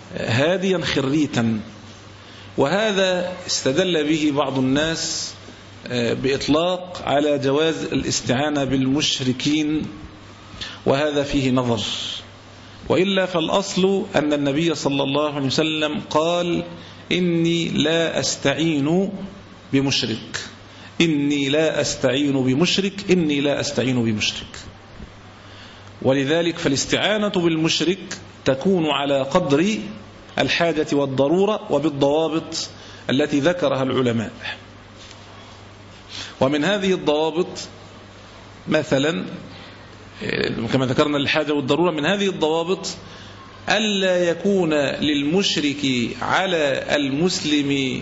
هاديا خريتا، وهذا استدل به بعض الناس بإطلاق على جواز الاستعانة بالمشركين، وهذا فيه نظر. وإلا فالأصل أن النبي صلى الله عليه وسلم قال إني لا أستعين بمشرك، إني لا أستعين بمشرك، إني لا أستعين بمشرك. ولذلك فالاستعانة بالمشرك تكون على قدر الحاجة والضرورة وبالضوابط التي ذكرها العلماء. ومن هذه الضوابط مثلا كما ذكرنا الحاجة والضرورة، من هذه الضوابط ألا يكون للمشرك على المسلم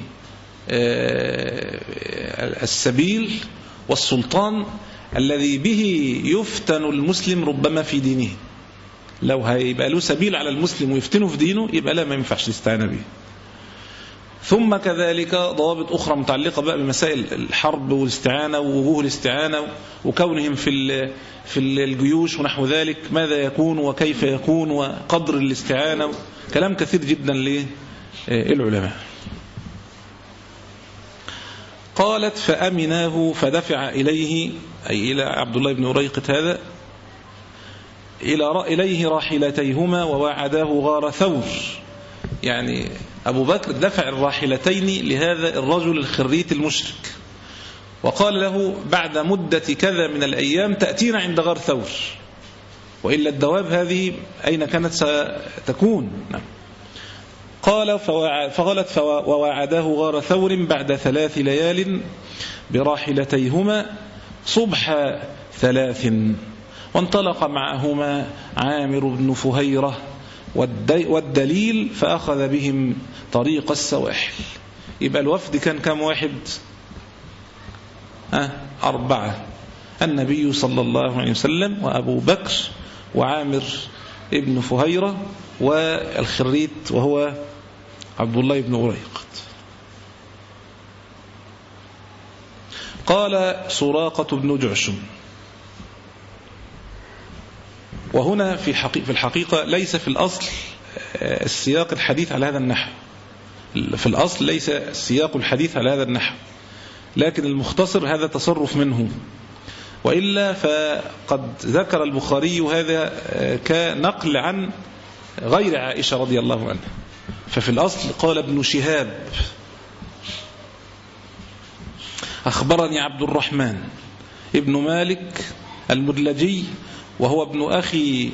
السبيل والسلطان الذي به يفتن المسلم ربما في دينه. لو هيبقى له سبيل على المسلم ويفتنه في دينه يبقى لا، ما ينفعش الاستعانة به. ثم كذلك ضوابط أخرى متعلقة بقى بمسائل الحرب والاستعانة ووجوه الاستعانة وكونهم في في الجيوش ونحو ذلك، ماذا يكون وكيف يكون وقدر الاستعانة، كلام كثير جدا للعلماء. قالت فأمناه فدفع إليه، أي إلى عبد الله بن أريقط هذا، إلى إليه راحلتيهما ووعداه غار ثور. يعني أبو بكر دفع الراحلتين لهذا الرجل الخريت المشرك، وقال له بعد مدة كذا من الأيام تأتينا عند غار ثور، وإلا الدواب هذه أين كانت ستكون؟ نعم. قال فغلت ووعداه غار ثور بعد ثلاث ليال براحلتيهما صبح ثلاث، وانطلق معهما عامر بن فهيرة والدليل فأخذ بهم طريق السواحل. يبقى الوفد كان كم واحد؟ أه أربعة، النبي صلى الله عليه وسلم وأبو بكر وعامر ابن فهيرة والخريت وهو عبد الله بن أريقط. قال سراقة بن جعشم، وهنا في في الحقيقة ليس في الأصل السياق الحديث على هذا النحو، في الأصل ليس السياق الحديث على هذا النحو، لكن المختصر هذا تصرف منه، وإلا فقد ذكر البخاري هذا كنقل عن غير عائشة رضي الله عنها. ففي الأصل قال ابن شهاب أخبرني عبد الرحمن ابن مالك المدلجي وهو ابن أخي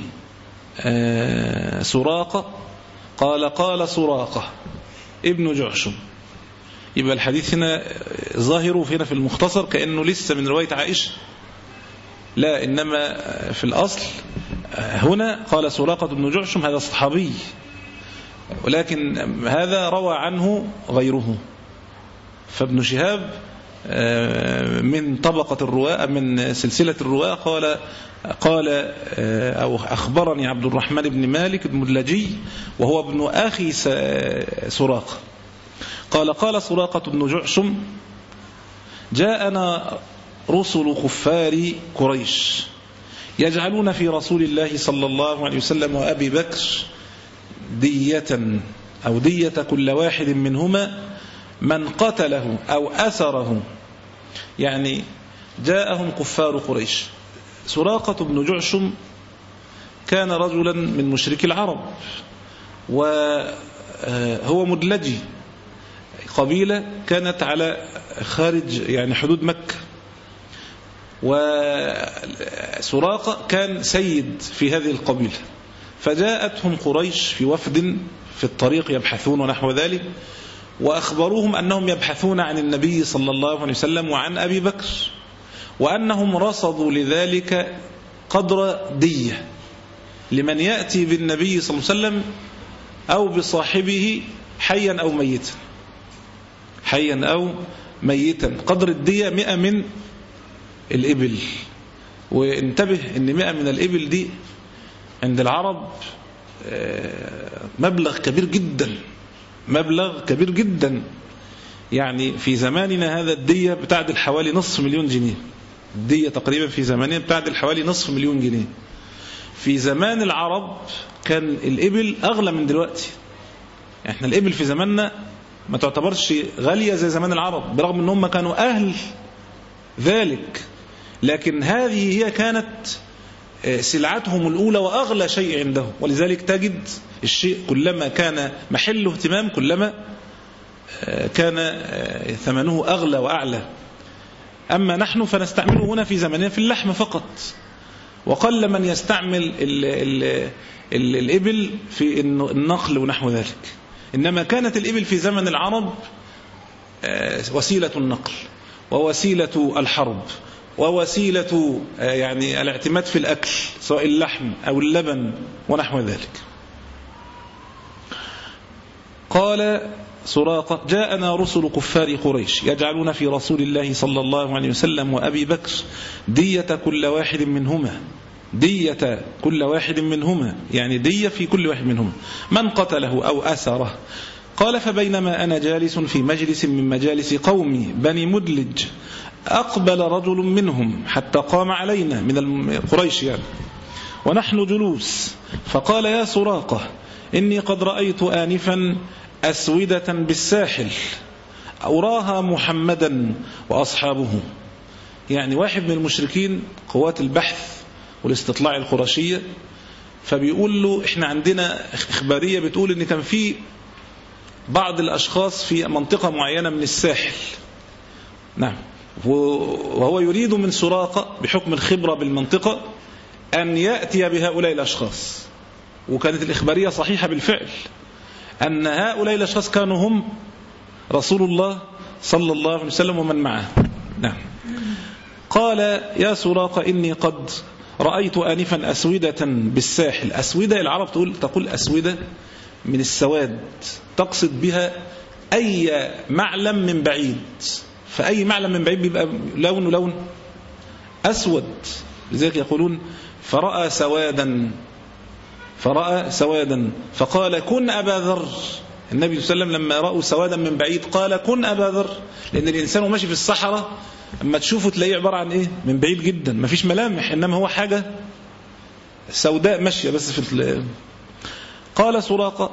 سراقة قال قال سراقة ابن جعشم. يبقى الحديث هنا ظاهره هنا في المختصر كأنه لسه من رواية عائشة، لا، إنما في الأصل هنا قال سراقة بن جعشم هذا صحابي، ولكن هذا روى عنه غيره. فابن شهاب من طبقة الرواة من سلسلة الرواة قال قال أو أخبرني عبد الرحمن بن مالك المدلجي وهو ابن أخي سراقة قال قال سراقة بن جعشم جاءنا رسل كفار قريش يجعلون في رسول الله صلى الله عليه وسلم وأبي بكر دية أو دية كل واحد منهما من قتله أو أسره. يعني جاءهم كفار قريش. سراقة بن جعشم كان رجلا من مشرك العرب، وهو مدلجي، قبيلة كانت على خارج يعني حدود مكة، وسراقة كان سيد في هذه القبيلة. فجاءتهم قريش في وفد في الطريق يبحثون ونحو ذلك، وأخبروهم أنهم يبحثون عن النبي صلى الله عليه وسلم وعن أبي بكر، وأنهم رصدوا لذلك قدر دية لمن يأتي بالنبي صلى الله عليه وسلم أو بصاحبه حيا أو ميتا، حيا أو ميتا. قدر الدية مئة من الإبل. وانتبه أن مئة من الإبل دي عند العرب مبلغ كبير جدا، مبلغ كبير جدا. يعني في زماننا هذا الدية بتعدل حوالي نصف مليون جنيه، الدية تقريبا في زماننا بتعدل حوالي نصف مليون جنيه. في زمان العرب كان الإبل أغلى من دلوقتي. يعني احنا الإبل في زماننا ما تعتبرش غالية زي زمان العرب، برغم أنهم كانوا أهل ذلك، لكن هذه هي كانت سلعتهم الأولى وأغلى شيء عندهم. ولذلك تجد الشيء كلما كان محله اهتمام كلما كان ثمنه أغلى وأعلى. أما نحن فنستعمله هنا في زمننا في اللحم فقط، وقل من يستعمل ال ال ال الإبل في النقل ونحو ذلك. إنما كانت الإبل في زمن العرب وسيلة النقل ووسيلة الحرب ووسيلة يعني الاعتماد في الأكل، سواء اللحم أو اللبن ونحو ذلك. قال سراقة: جاءنا رسل كفار قريش يجعلون في رسول الله صلى الله عليه وسلم وأبي بكر دية كل واحد منهما، دية كل واحد منهما يعني دية في كل واحد منهما من قتله أو أسره. قال: فبينما أنا جالس في مجلس من مجالس قومي بني مدلج أقبل رجل منهم حتى قام علينا من قريش يعني ونحن جلوس، فقال: يا سراقة، إني قد رأيت آنفا أسودة بالساحل أراها محمدا وأصحابه. يعني واحد من المشركين قوات البحث والاستطلاع القرشية، فبيقول له: إحنا عندنا إخبارية بتقول إن كان في بعض الأشخاص في منطقة معينة من الساحل. نعم. وهو يريد من سراقة بحكم الخبرة بالمنطقة أن يأتي بهؤلاء الأشخاص. وكانت الإخبارية صحيحة بالفعل أن هؤلاء الأشخاص كانوا هم رسول الله صلى الله عليه وسلم ومن معه. نعم. قال: يا سراقة، إني قد رأيت آنفا أسودة بالساحل. أسودة العرب تقول تقول أسودة من السواد، تقصد بها أي معلم من بعيد، فأي معلم من بعيد بيبقى لونه لون أسود. لذلك يقولون: فرأى سوادا فرأى سوادا فقال: كن أبا ذر. النبي صلى الله عليه وسلم لما رأوا سوادا من بعيد قال: كن أبا ذر. لأن الإنسان ماشي في الصحراء أما تشوفه تلاقيه عبارة عن إيه؟ من بعيد جدا، ما فيش ملامح، إنما هو حاجة سوداء ماشية بس في. قال سراقة: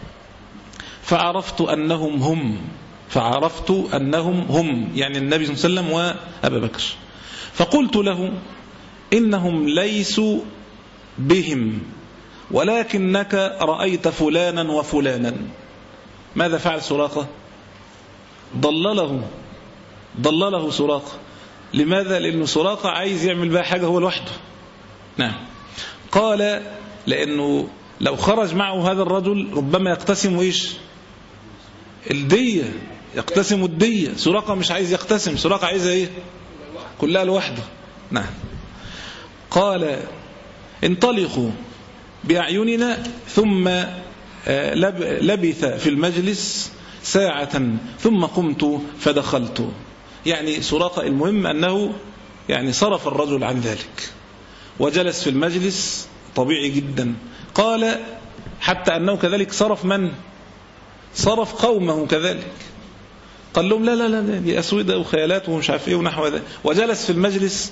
فعرفت أنهم هم فعرفت أنهم هم يعني النبي صلى الله عليه وسلم وأبا بكر. فقلت له: إنهم ليسوا بهم، ولكنك رأيت فلانا وفلانا. ماذا فعل سراقة؟ ضلله ضلله سراقة. لماذا؟ لأنه سراقة عايز يعمل بها حاجة هو لوحده. نعم. قال: لأنه لو خرج معه هذا الرجل ربما يقتسم إيش؟ الدية، يقتسم الدية. سراقة مش عايز يقتسم، سراقة عايز إيه؟ كلها لوحده. نعم. قال: انطلقوا بأعيننا. ثم لبث في المجلس ساعة ثم قمت فدخلت. يعني سراقة المهم أنه يعني صرف الرجل عن ذلك وجلس في المجلس طبيعي جدا. قال: حتى أنه كذلك صرف من؟ صرف قومه كذلك. قال لهم: لا لا لا دي أسودة وخيالات ومش عارف إيه ونحو ذلك، وجلس في المجلس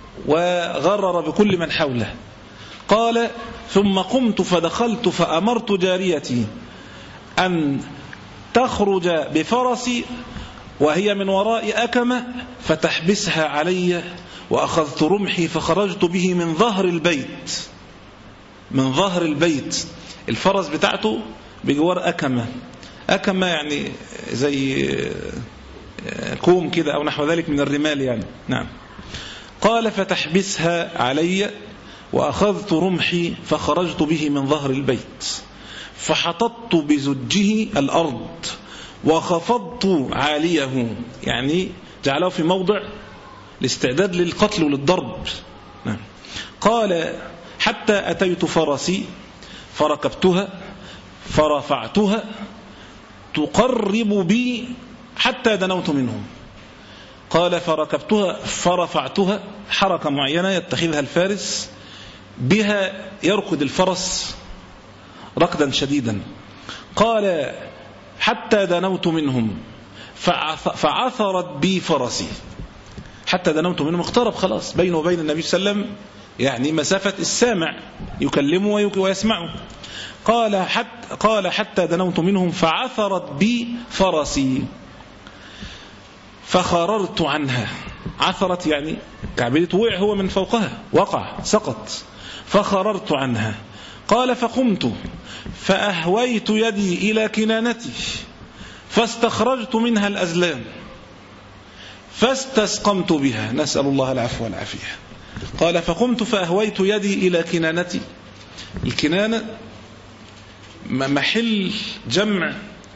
وغرر بكل من حوله. قال: ثم قمت فدخلت فأمرت جاريتي أن تخرج بفرسي وهي من وراء أكمة فتحبسها علي، وأخذت رمحي فخرجت به من ظهر البيت. من ظهر البيت الفرس بتاعته بجوار أكمة. أكمة يعني زي كوم كده أو نحو ذلك من الرمال يعني. نعم. قال: فتحبسها علي وأخذت رمحي فخرجت به من ظهر البيت فحططت بزجه الأرض وخفضت عاليه، يعني جعله في موضع الاستعداد للقتل وللضرب. نعم. قال: حتى أتيت فرسي فركبتها فرفعتها تقرب بي حتى دنوت منهم. قال: فركبتها فرفعتها، حركة معينة يتخذها الفارس بها يركض الفرس ركضا شديدا. قال: حتى دنوت منهم فعثرت بي فرسي. حتى دنوت منهم، اقترب خلاص بينه وبين النبي صلى الله عليه وسلم يعني مسافة السامع يكلمه ويسمعه. قال: حتى, قال حتى دنوت منهم فعثرت بي فرسي فخررت عنها. عثرت يعني كعبلته، وقع هو من فوقها، وقع سقط. فخررت عنها. قال فقمت فأهويت يدي إلى كنانتي فاستخرجت منها الأزلام فاستسقمت بها، نسأل الله العفو والعافية. قال فقمت فأهويت يدي إلى كنانتي. الكنانة محل جمع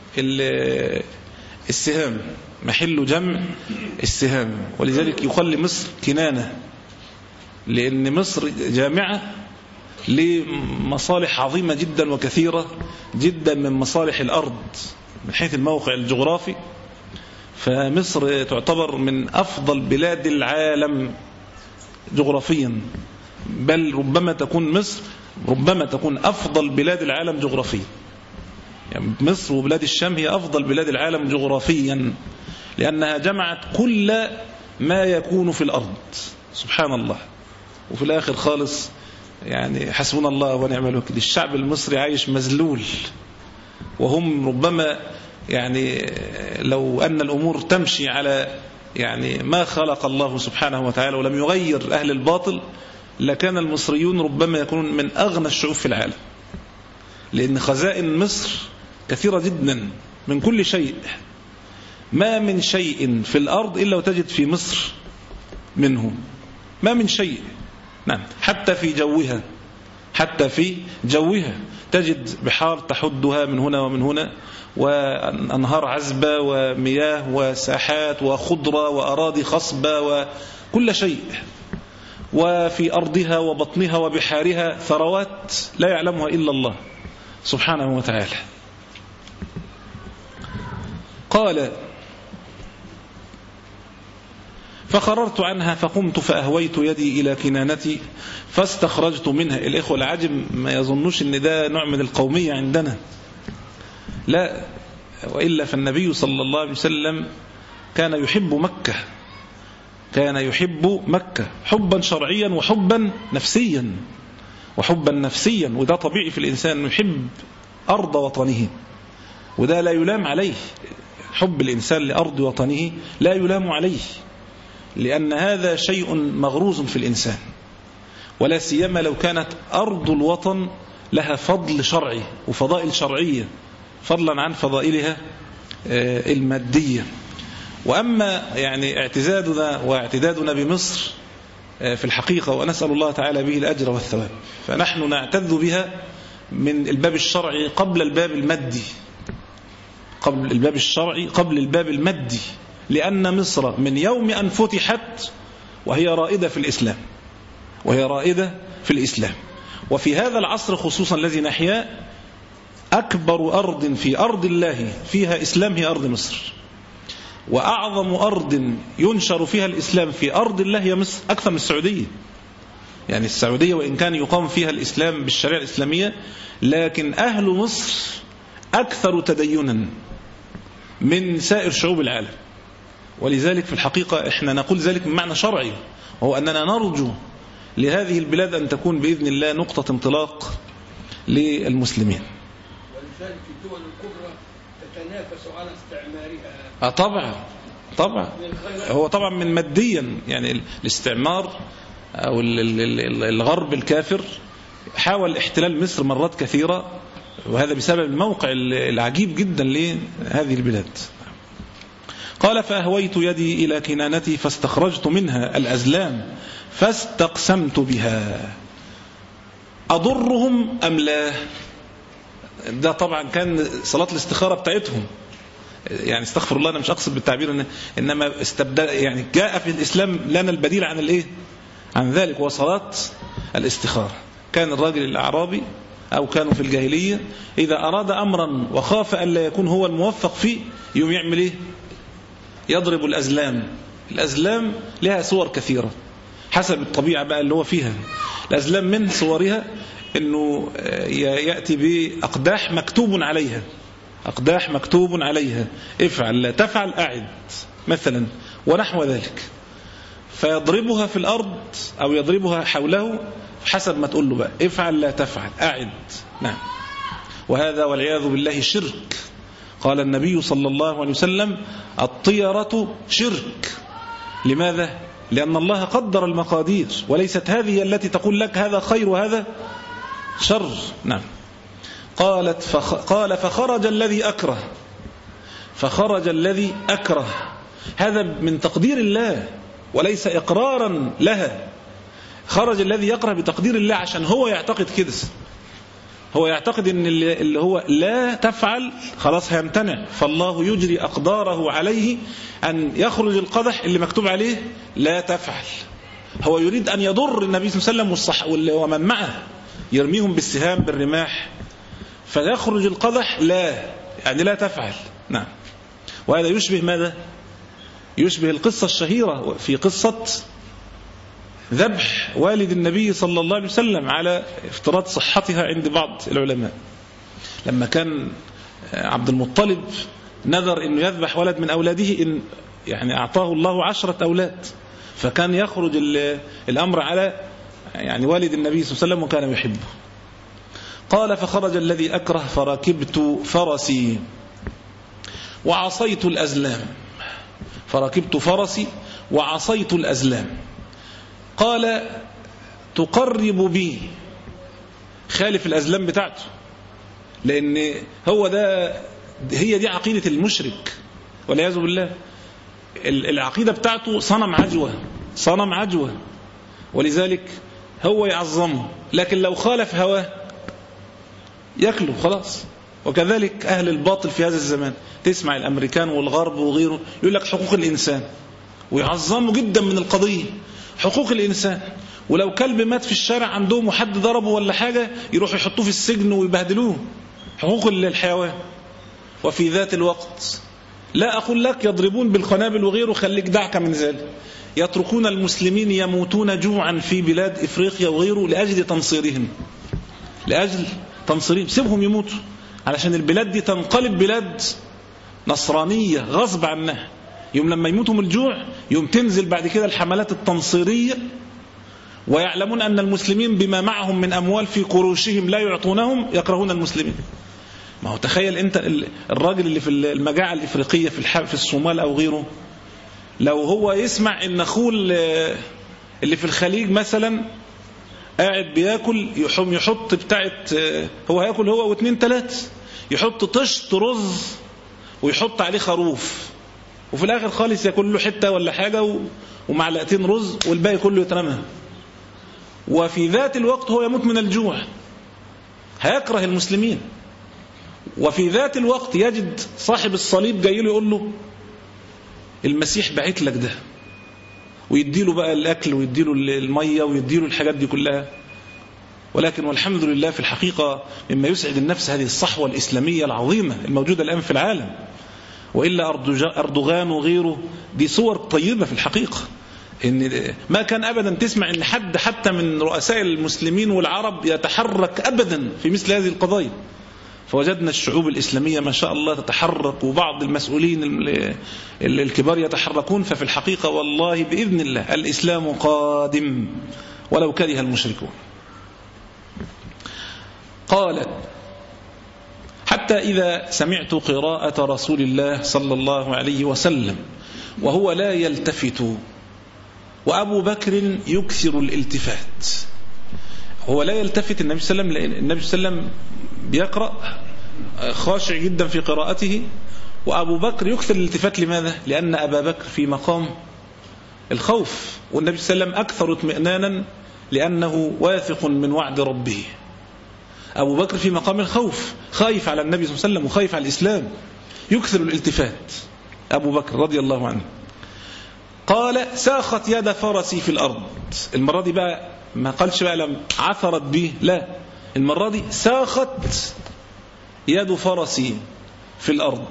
السهام، محل جمع السهام، ولذلك يقال لمصر كنانة، لأن مصر جامعة لمصالح عظيمة جدا وكثيرة جدا من مصالح الأرض من حيث الموقع الجغرافي. فمصر تعتبر من أفضل بلاد العالم جغرافيا، بل ربما تكون مصر ربما تكون أفضل بلاد العالم جغرافيا. يعني مصر وبلاد الشام هي أفضل بلاد العالم جغرافيا، لأنها جمعت كل ما يكون في الأرض سبحان الله. وفي الآخر خالص يعني حسبنا الله ونعم الوكيل، الشعب المصري عايش مذلول، وهم ربما يعني لو أن الأمور تمشي على يعني ما خلق الله سبحانه وتعالى ولم يغير أهل الباطل، لكان المصريون ربما يكونون من أغنى الشعوب في العالم، لأن خزائن مصر كثيرة جدا من كل شيء. ما من شيء في الأرض إلا وتجد في مصر منه، ما من شيء. نعم، حتى في جوها حتى في جوها تجد بحار تحدها من هنا ومن هنا، وأنهار عذبة ومياه وساحات وخضرة وأراضي خصبة وكل شيء. وفي أرضها وبطنها وبحارها ثروات لا يعلمها إلا الله سبحانه وتعالى. قال فخررت عنها فقمت فأهويت يدي إلى كنانتي فاستخرجت منها. الإخوة العجم ما يظنوش أن ده نوع من القومية عندنا، لا، وإلا فالنبي صلى الله عليه وسلم كان يحب مكة، كان يحب مكة حبا شرعيا وحبا نفسيا وحبا نفسيا وده طبيعي في الإنسان، يحب أرض وطنه، وده لا يلام عليه. حب الإنسان لأرض وطنه لا يلام عليه، لأن هذا شيء مغروز في الإنسان، ولا سيما لو كانت أرض الوطن لها فضل شرعي وفضائل شرعية، فضلا عن فضائلها المادية. وأما يعني اعتزازنا واعتدادنا بمصر في الحقيقة، ونسأل الله تعالى به الأجر والثواب، فنحن نعتذ بها من الباب الشرعي قبل الباب المادي، قبل الباب الشرعي قبل الباب المادي، لأن مصر من يوم أن فتحت وهي رائدة في الإسلام، وهي رائدة في الإسلام. وفي هذا العصر خصوصا الذي نحيا، أكبر أرض في أرض الله فيها إسلام هي أرض مصر، وأعظم أرض ينشر فيها الإسلام في أرض الله هي مصر، أكثر من السعودية. يعني السعودية وإن كان يقام فيها الإسلام بالشريعة الإسلامية، لكن أهل مصر أكثر تدينا من سائر شعوب العالم. ولذلك في الحقيقة إحنا نقول ذلك من معنى شرعي، وهو أننا نرجو لهذه البلاد أن تكون بإذن الله نقطة انطلاق للمسلمين. ولذلك الدول الكبرى تتنافس على استعمارها. آه طبعا طبعا هو طبعا من ماديا، يعني الاستعمار أو الغرب الكافر حاول احتلال مصر مرات كثيرة، وهذا بسبب الموقع العجيب جدا لهذه البلاد. قال فأهويت يدي إلى كنانتي فاستخرجت منها الأزلام فاستقسمت بها أضرهم أم لا. ده طبعا كان صلاة الاستخارة بتاعتهم، يعني استغفر الله أنا مش أقصد بالتعبير إن إنما استبدل، يعني جاء في الإسلام لنا البديل عن الإيه عن ذلك، وصلاة الاستخارة. كان الراجل الأعرابي أو كانوا في الجاهلية إذا أراد أمرا وخاف أن لا يكون هو الموفق فيه يوم يعمل إيه؟ يضرب الأزلام. الأزلام لها صور كثيرة حسب الطبيعة بقى اللي هو فيها. الأزلام من صورها أنه يأتي بأقداح مكتوب عليها، أقداح مكتوب عليها افعل لا تفعل أعد مثلا ونحو ذلك، فيضربها في الأرض أو يضربها حوله حسب ما تقول له بقى افعل لا تفعل أعد. نعم، وهذا والعياذ بالله شرك. قال النبي صلى الله عليه وسلم الطيرة شرك. لماذا؟ لأن الله قدر المقادير، وليست هذه التي تقول لك هذا خير وهذا شر. نعم. قالت فخ... قال فخرج الذي أكره فخرج الذي أكره هذا من تقدير الله وليس إقرارا لها. خرج الذي يكره بتقدير الله عشان هو يعتقد كده، هو يعتقد ان اللي هو لا تفعل خلاص هيمتنع، فالله يجري أقداره عليه أن يخرج القدح اللي مكتوب عليه لا تفعل. هو يريد أن يضر النبي صلى الله عليه وسلم والصح ومن معه، يرميهم بالسهام بالرماح، فيخرج القدح لا يعني لا تفعل. نعم. وهذا يشبه ماذا؟ يشبه القصة الشهيرة في قصة ذبح والد النبي صلى الله عليه وسلم على افتراض صحتها عند بعض العلماء، لما كان عبد المطلب نذر أنه يذبح ولد من أولاده إن يعني أعطاه الله عشرة أولاد، فكان يخرج الأمر على يعني والد النبي صلى الله عليه وسلم وكان يحبه. قال فخرج الذي أكره فركبت فرسي وعصيت الأزلام. فركبت فرسي وعصيت الأزلام. قال تقرب بي، خالف الأزلام بتاعته، لأن هو ده هي دي عقيدة المشرك والعياذ بالله. العقيدة بتاعته صنم عجوة، صنم عجوة، ولذلك هو يعظمه، لكن لو خالف هواه يكله خلاص. وكذلك أهل الباطل في هذا الزمان، تسمع الأمريكان والغرب وغيره يقول لك حقوق الإنسان، ويعظموا جدا من القضية حقوق الإنسان، ولو كلب مات في الشارع عندهم وحد ضربه ولا حاجة يروحوا يحطوه في السجن ويبهدلوه، حقوق الحيوان. وفي ذات الوقت لا أقول لك يضربون بالقنابل وغيره، خليك دعك من ذلك، يتركون المسلمين يموتون جوعا في بلاد إفريقيا وغيره لأجل تنصيرهم، لأجل تنصيرهم، سيبهم يموتوا علشان البلاد دي تنقلب بلاد نصرانية غصب عنها. يوم لما يموتوا من الجوع يوم تنزل بعد كده الحملات التنصيرية، ويعلمون أن المسلمين بما معهم من أموال في قروشهم لا يعطونهم، يكرهون المسلمين. ما هو تخيل أنت الراجل اللي في المجاعة الإفريقية في في الصومال أو غيره، لو هو يسمع إن أخوه اللي في الخليج مثلا قاعد بياكل، يحم يحط بتاعت هو هياكل هو واثنين ثلاثة، يحط طشت رز ويحط عليه خروف، وفي الآخر خالص ياكل له حتة ولا حاجة ومعلقتين رز والباقي كله يترمى، وفي ذات الوقت هو يموت من الجوع، هيكره المسلمين. وفي ذات الوقت يجد صاحب الصليب جاي له يقول له المسيح بعت لك ده، ويديله بقى الأكل ويديله المية ويديله الحاجات دي كلها. ولكن والحمد لله في الحقيقة مما يسعد النفس هذه الصحوة الإسلامية العظيمة الموجودة الآن في العالم، وإلا أردوغان وغيره دي صور طيبة في الحقيقة. إن ما كان أبدا تسمع إن حد حتى من رؤساء المسلمين والعرب يتحرك أبدا في مثل هذه القضايا، فوجدنا الشعوب الإسلامية ما شاء الله تتحرك، وبعض المسؤولين الكبار يتحركون. ففي الحقيقة والله بإذن الله الإسلام قادم ولو كره المشركون. قال حتى إذا سمعت قراءة رسول الله صلى الله عليه وسلم وهو لا يلتفت وأبو بكر يكثر الالتفات. هو لا يلتفت النبي صلى الله عليه وسلم، لأن النبي صلى الله عليه وسلم بيقرأ خاشع جدا في قراءته، وأبو بكر يكثر الالتفات. لماذا؟ لأن أبا بكر في مقام الخوف، والنبي صلى الله عليه وسلم أكثر اطمئنانا لأنه واثق من وعد ربه. أبو بكر في مقام الخوف، خايف على النبي صلى الله عليه وسلم وخايف على الإسلام، يكثر الالتفات أبو بكر رضي الله عنه. قال ساخت يد فرسي في الأرض. المرة دي بقى ما قالش بقى لم عثرت به، لا، المرة دي ساخت يد فرسي في الأرض.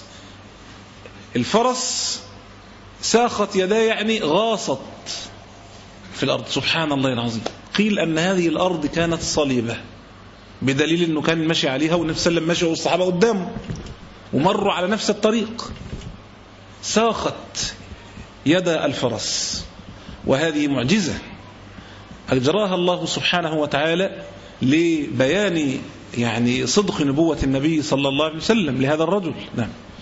الفرس ساخت يداه يعني غاصت في الأرض. سبحان الله العظيم. قيل أن هذه الأرض كانت صليبة، بدليل أنه كان ماشي عليها والنبي صلى الله عليه وسلم ماشي والصحابة قدامه ومروا على نفس الطريق. ساخت يد الفرس، وهذه معجزة أجراها الله سبحانه وتعالى لبيان يعني صدق نبوة النبي صلى الله عليه وسلم لهذا الرجل. نعم.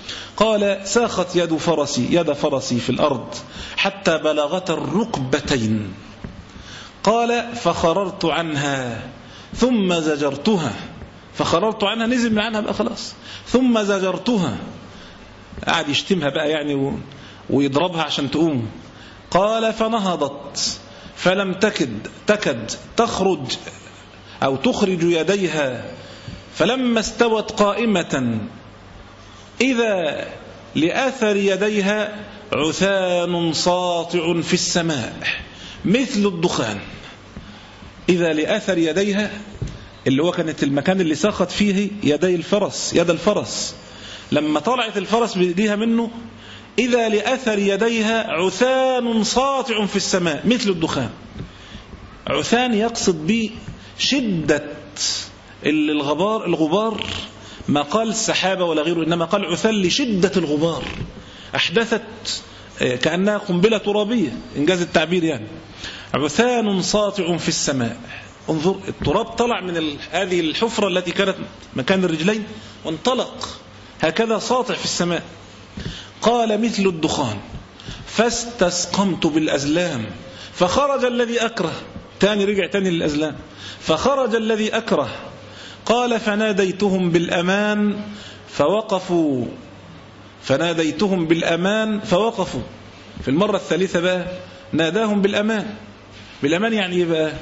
قال ساخت يد فرسي يد فرسي في الأرض حتى بلغت الركبتين. قال فخررت عنها ثم زجرتها، فخررت عنها نزل من عنها بقى خلاص، ثم زجرتها، قاعد يشتمها بقى يعني ويضربها عشان تقوم. قال فنهضت فلم تكد تكد تخرج أو تخرج يديها، فلما استوت قائمة إذا لأثر يديها عثان ساطع في السماء مثل الدخان. إذا لأثر يديها اللي هو كانت المكان اللي ساخت فيه يدي الفرس، يد الفرس لما طلعت الفرس بيديها منه، إذا لأثر يديها عثان ساطع في السماء مثل الدخان. عثان يقصد به شدة الغبار الغبار، ما قال السحابة ولا غيره، إنما قال عثان لشدة الغبار، أحدثت كأنها قنبلة ترابية إنجاز التعبير يعني. عثان ساطع في السماء، انظر التراب طلع من هذه الحفرة التي كانت مكان الرجلين وانطلق هكذا ساطع في السماء. قال مثل الدخان فاستسقمت بالأزلام فخرج الذي أكره، تاني رجع تاني للأزلام، فخرج الذي أكره. قال فناديتهم بالأمان فوقفوا، فناديتهم بالأمان فوقفوا. في المرة الثالثة بقى ناداهم بالأمان. بالأمان يعني ايه بقى؟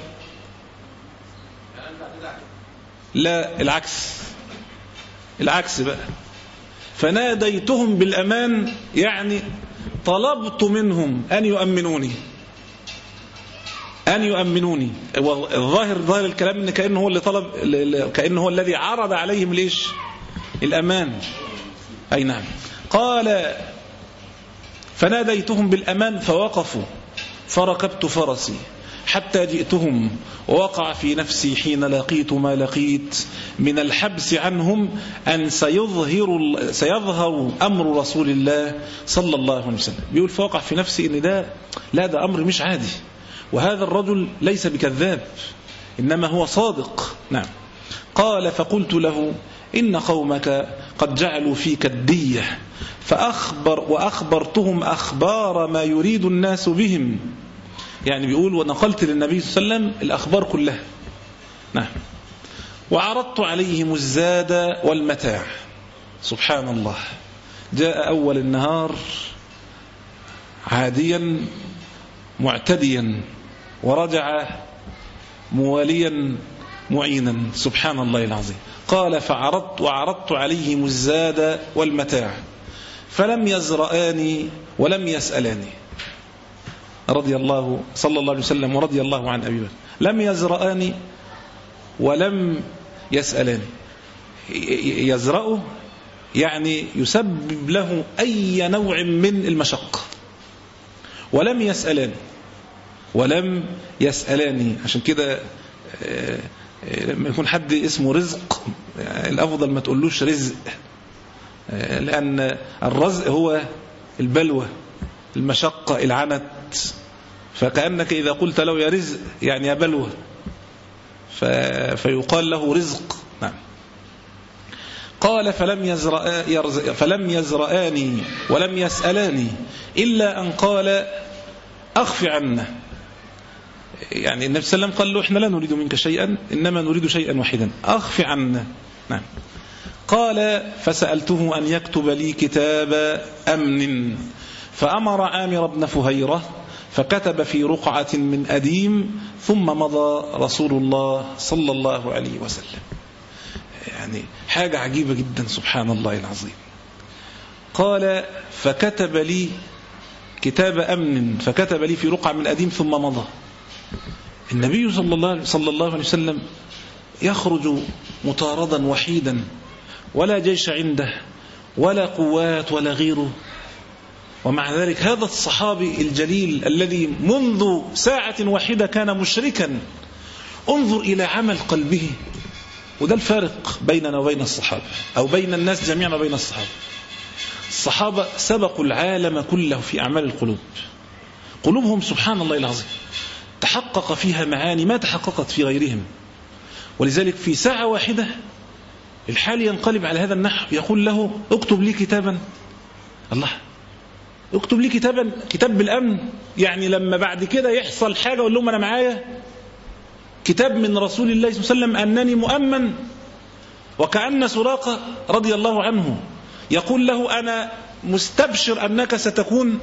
لا العكس، العكس بقى. فناديتهم بالأمان يعني طلبت منهم أن يؤمنوني، أن يؤمنوني. الظاهر ظاهر الكلام إن كأنه هو اللي طلب، كأنه هو الذي عرض عليهم ليش الأمان. أي نعم. قال فناديتهم بالأمان فوقفوا فركبت فرسي حتى جئتهم، ووقع في نفسي حين لقيت ما لقيت من الحبس عنهم أن سيظهر, سيظهر أمر رسول الله صلى الله عليه وسلم. بيقول فوقع في نفسي إن ده لا ده أمر مش عادي، وهذا الرجل ليس بكذاب إنما هو صادق. نعم. قال فقلت له إن قومك قد جعلوا فيك الدية، فأخبر وأخبرتهم أخبار ما يريد الناس بهم. يعني بيقول ونقلت للنبي صلى الله عليه وسلم الأخبار كلها. نعم. وعرضت عليهم الزاد والمتاع. سبحان الله، جاء أول النهار عاديا معتديا ورجع مواليا معينا. سبحان الله العظيم. قال فعرضت وعرضت عليهم الزاد والمتاع فلم يزرآني ولم يسألاني. رضي الله صلى الله عليه وسلم ورضي الله عن أبي بكر. لم يزرآني ولم يسألاني. يزرأه يعني يسبب له أي نوع من المشقة. ولم يسألاني ولم يسألاني عشان كده لما يكون حد اسمه رزق الأفضل ما تقولوش رزق، لأن الرزق هو البلوى المشقة العنت، فكأنك إذا قلت له يا رزق يعني يا بلوى فيقال له رزق. نعم. قال فلم يزرآ فلم يزرآني ولم يسألاني إلا أن قال أخف عنا. يعني النبي صلى الله عليه وسلم قال له إحنا لا نريد منك شيئا إنما نريد شيئا واحدا، أخف عنا. نعم. قال فسألته أن يكتب لي كتاب أمن، فأمر عامر بن فهيرة فكتب في رقعة من أديم ثم مضى رسول الله صلى الله عليه وسلم. يعني حاجة عجيبة جدا سبحان الله العظيم. قال فكتب لي كتاب أمن فكتب لي في رقعة من أديم ثم مضى. النبي صلى الله, صلى الله عليه وسلم يخرج مطاردا وحيدا ولا جيش عنده ولا قوات ولا غيره، ومع ذلك هذا الصحابي الجليل الذي منذ ساعة واحدة كان مشركا، انظر إلى عمل قلبه. وده الفارق بيننا وبين الصحابة أو بين الناس جميعا وبين الصحابة. الصحابة سبقوا العالم كله في أعمال القلوب. قلوبهم سبحان الله العظيم تحقق فيها معاني ما تحققت في غيرهم، ولذلك في ساعة واحدة الحال ينقلب على هذا النحو، يقول له اكتب لي كتابا. الله، اكتب لي كتابا، كتاب بالأمن؟ يعني لما بعد كده يحصل حاجة أقول لهم أنا معايا كتاب من رسول الله صلى الله عليه وسلم أنني مؤمن. وكأن سراقة رضي الله عنه يقول له أنا مستبشر أنك ستكون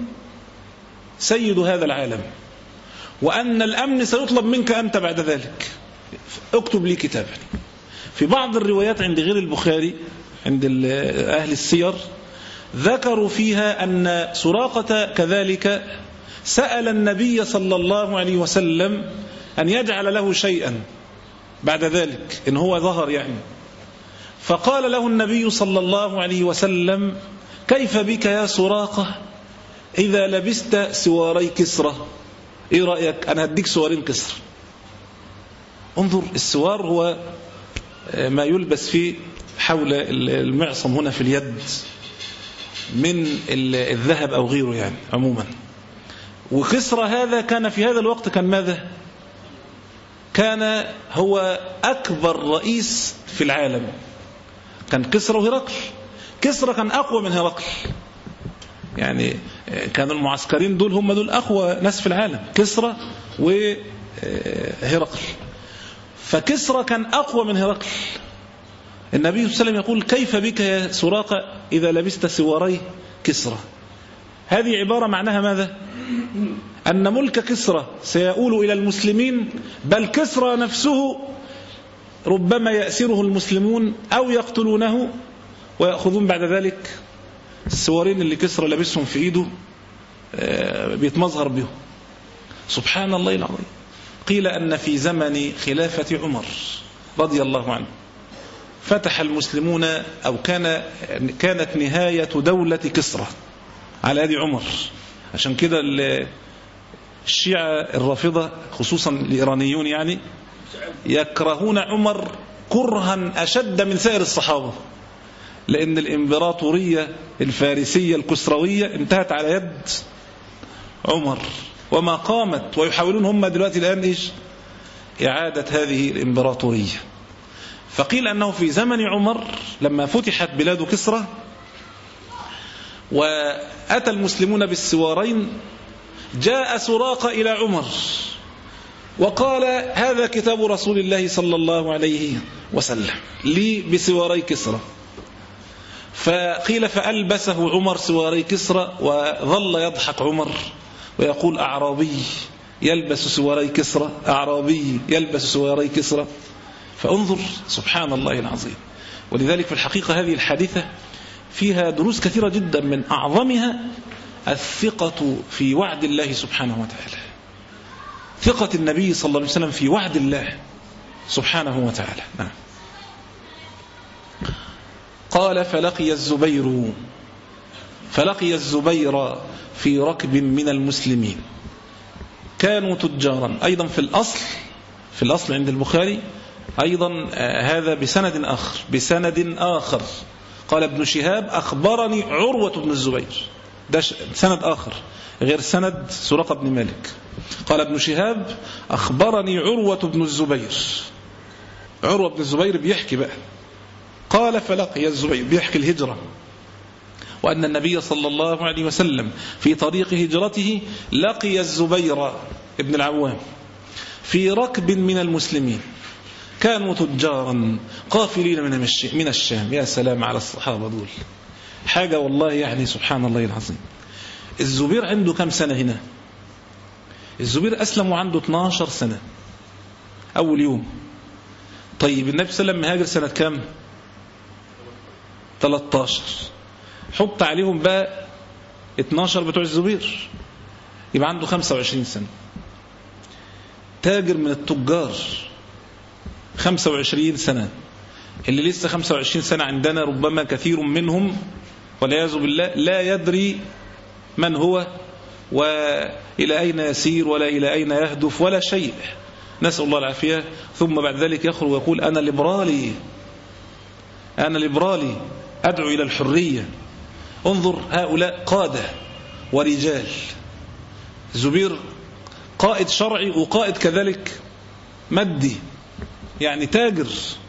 سيد هذا العالم، وأن الأمن سيطلب منك أنت بعد ذلك، اكتب لي كتابا. في بعض الروايات عند غير البخاري عند أهل السير ذكروا فيها أن سراقة كذلك سأل النبي صلى الله عليه وسلم أن يجعل له شيئا بعد ذلك إن هو ظهر يعني، فقال له النبي صلى الله عليه وسلم كيف بك يا سراقة إذا لبست سواري كسرى؟ إيه رأيك أنا هديك سوارين كسرى. انظر، السوار هو ما يلبس فيه حول المعصم هنا في اليد من الذهب أو غيره يعني عموما. وكسرى هذا كان في هذا الوقت كان ماذا؟ كان هو أكبر رئيس في العالم، كان كسرى وهرقل. كسرى كان أقوى من هرقل، يعني كانوا المعسكرين دول هم دول أقوى ناس في العالم، كسرى وهرقل. فكسرى كان أقوى من هرقل. النبي صلى الله عليه وسلم يقول كيف بك يا سراقة إذا لبست سواري كسرى. هذه عبارة معناها ماذا؟ أن ملك كسرى سيؤول إلى المسلمين، بل كسرى نفسه ربما يأسره المسلمون أو يقتلونه ويأخذون بعد ذلك السوارين اللي كسرى لبسهم في إيده بيتمظهر بهم. سبحان الله العظيم. قيل أن في زمن خلافة عمر رضي الله عنه فتح المسلمون أو كان كانت نهاية دولة كسرى على يد عمر. عشان كده الشيعة الرافضة خصوصا الإيرانيون يعني يكرهون عمر كرها أشد من سائر الصحابة، لأن الإمبراطورية الفارسية الكسروية انتهت على يد عمر وما قامت، ويحاولون هم دلوقتي الآن إيش؟ إعادة هذه الإمبراطورية. فقيل أنه في زمن عمر لما فتحت بلاد كسرى وأتى المسلمون بالسوارين، جاء سراقة إلى عمر وقال هذا كتاب رسول الله صلى الله عليه وسلم لي بسواري كسرى. فقيل فألبسه عمر سواري كسرى، وظل يضحك عمر ويقول أعرابي يلبس سواري كسرى، أعرابي يلبس سواري كسرى. فانظر سبحان الله العظيم. ولذلك في الحقيقة هذه الحادثة فيها دروس كثيرة جدا، من أعظمها الثقة في وعد الله سبحانه وتعالى، ثقة النبي صلى الله عليه وسلم في وعد الله سبحانه وتعالى. نعم. قال فلقي الزبير فلقي الزبير في ركب من المسلمين كانوا تجارا. أيضا في الأصل في الأصل عند البخاري أيضا هذا بسند آخر بسند آخر قال ابن شهاب أخبرني عروة بن الزبير، ده سند آخر غير سند سراقة بن مالك. قال ابن شهاب أخبرني عروة بن الزبير، عروة بن الزبير بيحكي بقى. قال فلقي الزبير بيحكي الهجرة، وأن النبي صلى الله عليه وسلم في طريق هجرته لقي الزبير ابن العوام في ركب من المسلمين كانوا تجارا قافلين من من الشام. يا سلام على الصحابة دول، حاجة والله يعني سبحان الله العظيم. الزبير عنده كم سنة هنا؟ الزبير أسلم وعنده اثناشر سنة أول يوم. طيب النبي صلى الله عليه وسلم هاجر سنة كم؟ ثلاثة عشر. حط عليهم بقى اثناشر بتوع الزبير، يبقى عنده خمسة وعشرين سنة. تاجر من التجار خمسة وعشرين سنة. اللي لسه خمسة وعشرين سنة عندنا ربما كثير منهم والعياذ بالله لا يدري من هو وإلى أين يسير ولا إلى أين يهدف ولا شيء، نسأل الله العافية. ثم بعد ذلك يخرج ويقول أنا ليبرالي أنا ليبرالي أدعو إلى الحرية. انظر هؤلاء قادة ورجال. زبير قائد شرعي وقائد كذلك مادي، يعني تاجر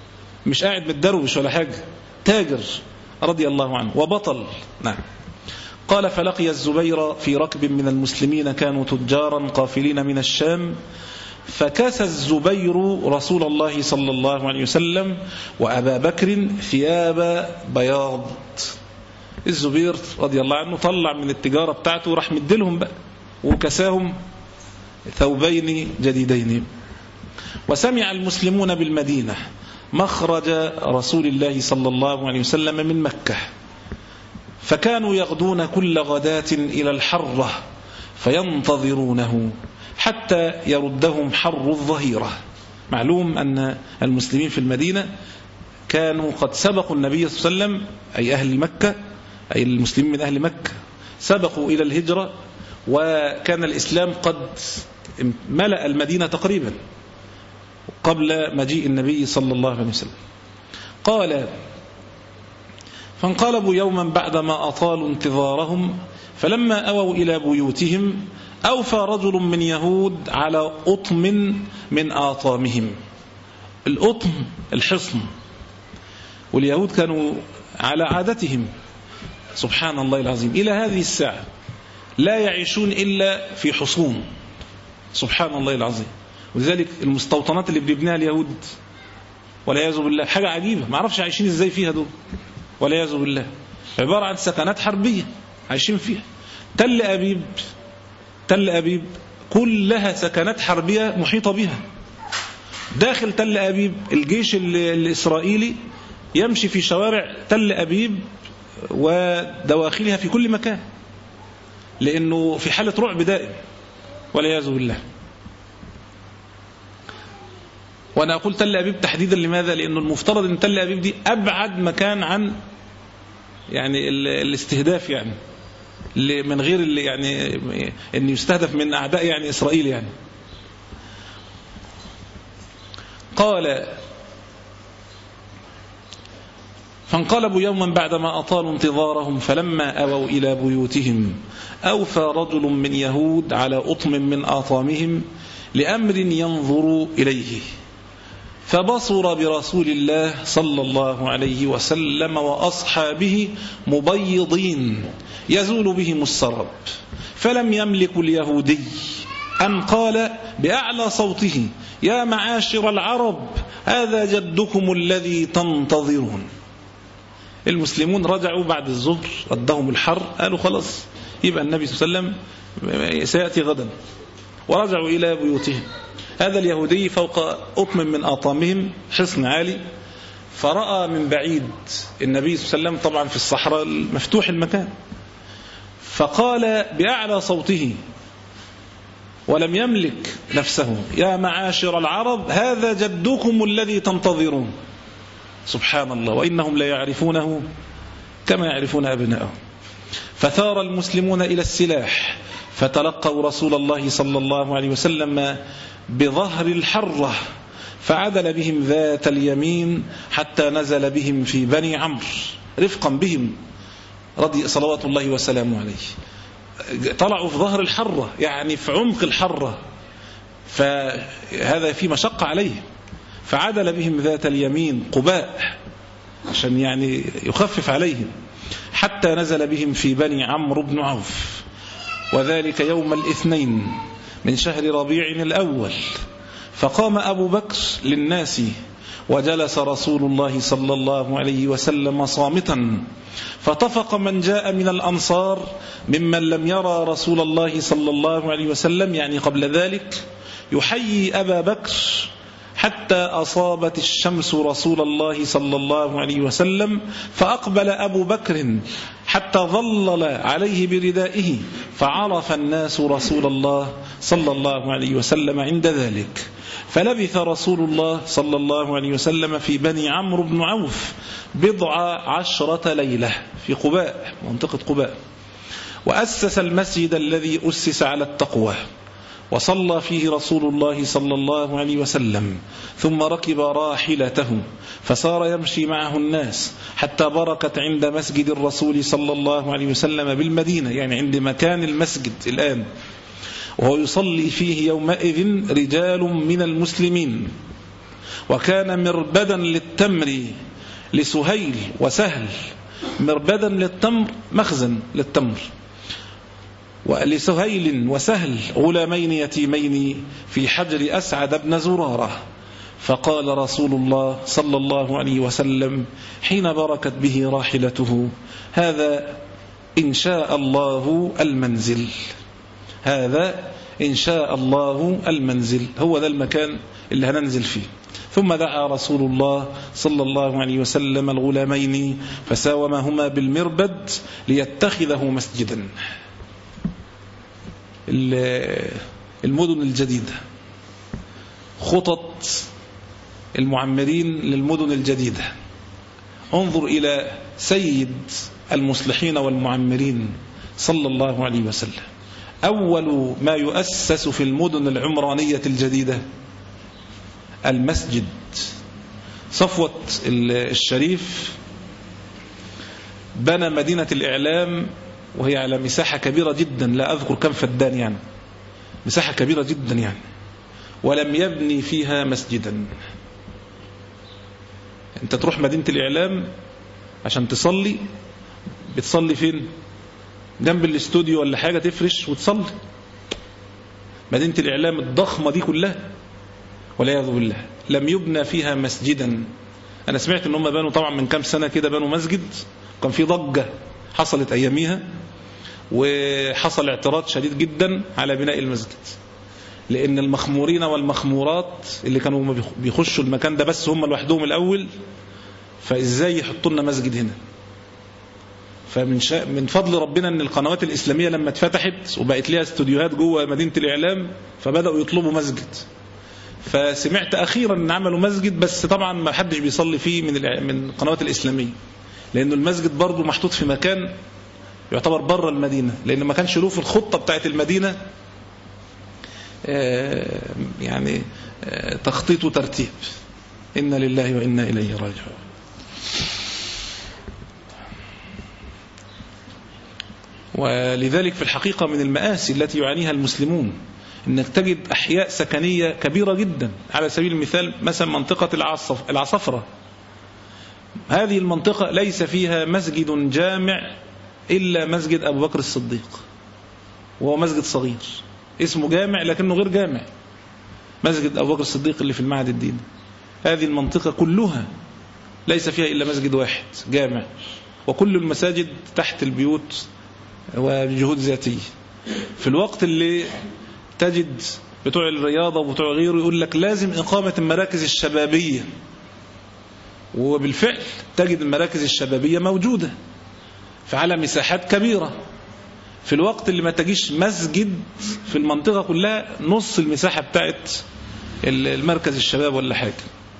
مش قاعد متدروش ولا حاجة، تاجر رضي الله عنه وبطل. نعم. قال فلقي الزبير في ركب من المسلمين كانوا تجارا قافلين من الشام، فكسى الزبير رسول الله صلى الله عليه وسلم وأبا بكر ثياب بياض. الزبير رضي الله عنه طلع من التجارة بتاعته وراح مدلهم بقى وكساهم ثوبين جديدين. وسمع المسلمون بالمدينة مخرج رسول الله صلى الله عليه وسلم من مكة، فكانوا يغدون كل غداة إلى الحرة فينتظرونه حتى يردهم حر الظهيرة. معلوم أن المسلمين في المدينة كانوا قد سبقوا النبي صلى الله عليه وسلم، أي أهل مكة، أي المسلمين من أهل مكة سبقوا إلى الهجرة، وكان الإسلام قد ملأ المدينة تقريبا قبل مجيء النبي صلى الله عليه وسلم. قال فانقلبوا يوما بعدما أطالوا انتظارهم، فلما أووا إلى بيوتهم أوفى رجل من يهود على أطم من آطامهم. الأطم الحصن، واليهود كانوا على عادتهم سبحان الله العظيم إلى هذه الساعة لا يعيشون إلا في حصون سبحان الله العظيم. ولذلك المستوطنات اللي بيبنيها اليهود والعياذ بالله حاجة عجيبة، ما عرفش عايشين ازاي فيها دول والعياذ بالله، عبارة عن سكنات حربية عايشين فيها. تل أبيب تل أبيب كلها سكنات حربية محيطة بها. داخل تل أبيب الجيش الإسرائيلي يمشي في شوارع تل أبيب ودواخلها في كل مكان، لأنه في حالة رعب دائم والعياذ بالله. وأنا أقول تل أبيب تحديدا لماذا؟ لأنه المفترض أن تل أبيب دي أبعد مكان عن يعني الاستهداف، يعني من غير اللي يعني أن يستهدف من أعداء يعني إسرائيل يعني. قال فانقلبوا يوما بعدما أطالوا انتظارهم، فلما أووا إلى بيوتهم أوفى رجل من يهود على أطم من آطامهم لأمر ينظر إليه، فبصر برسول الله صلى الله عليه وسلم وأصحابه مبيضين يزول بهم السراب، فلم يملك اليهودي أن قال بأعلى صوته يا معاشر العرب هذا جدكم الذي تنتظرون. المسلمون رجعوا بعد الظهر، ردهم الحر، قالوا خلاص يبقى النبي صلى الله عليه وسلم سيأتي غدا، ورجعوا إلى بيوتهم. هذا اليهودي فوق أطم من آطامهم حصن عالي، فرأى من بعيد النبي صلى الله عليه وسلم طبعا في الصحراء مفتوح المكان، فقال بأعلى صوته ولم يملك نفسه يا معاشر العرب هذا جدكم الذي تنتظرون. سبحان الله، وإنهم لا يعرفونه كما يعرفون أبنائهم. فثار المسلمون إلى السلاح، فتلقوا رسول الله صلى الله عليه وسلم بظهر الحرة، فعدل بهم ذات اليمين حتى نزل بهم في بني عمرو رفقا بهم رضي صلوات الله وسلامه عليه. طلعوا في ظهر الحرة يعني في عمق الحرة، فهذا في مشقة عليه، فعدل بهم ذات اليمين قباء عشان يعني يخفف عليهم، حتى نزل بهم في بني عمرو بن عوف، وذلك يوم الاثنين من شهر ربيع الأول. فقام أبو بكر للناس، وجلس رسول الله صلى الله عليه وسلم صامتا، فطفق من جاء من الأنصار ممن لم يرى رسول الله صلى الله عليه وسلم يعني قبل ذلك يحيي أبا بكر، حتى أصابت الشمس رسول الله صلى الله عليه وسلم، فأقبل أبو بكر حتى ظلل عليه بردائه، فعرف الناس رسول الله صلى الله عليه وسلم عند ذلك. فلبث رسول الله صلى الله عليه وسلم في بني عمرو بن عوف بضع عشرة ليلة في قباء، منطقة قباء، وأسس المسجد الذي أسس على التقوى، وصلى فيه رسول الله صلى الله عليه وسلم، ثم ركب راحلته فصار يمشي معه الناس حتى بركت عند مسجد الرسول صلى الله عليه وسلم بالمدينة، يعني عند مكان المسجد الآن، وهو يصلي فيه يومئذ رجال من المسلمين وكان مربدا للتمر لسهيل وسهل. مربدا للتمر مخزن للتمر. ولسهيل وسهل غلامين يتيمين في حجر أسعد بن زرارة. فقال رسول الله صلى الله عليه وسلم حين بركت به راحلته: هذا إن شاء الله المنزل، هذا إن شاء الله المنزل، هو ذا المكان اللي هننزل فيه. ثم دعا رسول الله صلى الله عليه وسلم الغلامين فساومهما بالمربد ليتخذه مسجدا. المدن الجديدة، خطط المعمرين للمدن الجديدة. انظر إلى سيد المصلحين والمعمرين صلى الله عليه وسلم، أول ما يؤسس في المدن العمرانية الجديدة المسجد. صفوة الشريف بنى مدينة الإعلام وهي على مساحة كبيرة جدا، لا أذكر كم فدان، يعني مساحة كبيرة جدا يعني، ولم يبني فيها مسجدا. أنت تروح مدينة الإعلام عشان تصلي، بتصلي فين؟ جنب الاستوديو ولا حاجة، تفرش وتصلي. مدينة الإعلام الضخمة دي كلها والعياذ بالله لم يبنى فيها مسجدا. أنا سمعت أن هم بنوا طبعا من كام سنة كده بنوا مسجد، كان في ضجة حصلت أياميها، وحصل اعتراض شديد جدا على بناء المسجد، لأن المخمورين والمخمورات اللي كانوا بيخشوا المكان ده بس هم لوحدهم الأول، فإزاي يحطوا لنا مسجد هنا؟ فمن شا... من فضل ربنا أن القنوات الإسلامية لما اتفتحت وبقت لها استوديوهات جوه مدينة الإعلام فبدأوا يطلبوا مسجد. فسمعت أخيرا أن عملوا مسجد، بس طبعا ما حدش بيصلي فيه من ال... من القنوات الإسلامية، لأنه المسجد برضو محطوط في مكان يعتبر بره المدينة، لأنه ما كانش له في الخطة بتاعت المدينة يعني تخطيط وترتيب. إنا لله وإنا إليه راجعون. ولذلك في الحقيقة من المآسي التي يعانيها المسلمون أنك تجد أحياء سكنية كبيرة جدا. على سبيل المثال مثلا منطقة العصف العصفرة، هذه المنطقة ليس فيها مسجد جامع إلا مسجد أبو بكر الصديق، وهو مسجد صغير اسمه جامع لكنه غير جامع، مسجد أبو بكر الصديق اللي في المعهد الديني. هذه المنطقة كلها ليس فيها إلا مسجد واحد جامع، وكل المساجد تحت البيوت وجهود ذاتية. في الوقت اللي تجد بتوع الرياضة وبتوع غيره يقول لك لازم إقامة المراكز الشبابية، وبالفعل تجد المراكز الشبابية موجودة فعلى مساحات كبيرة، في الوقت اللي ما تجيش مسجد في المنطقة كلها نص المساحة بتاعت المركز الشباب ولا حاجة.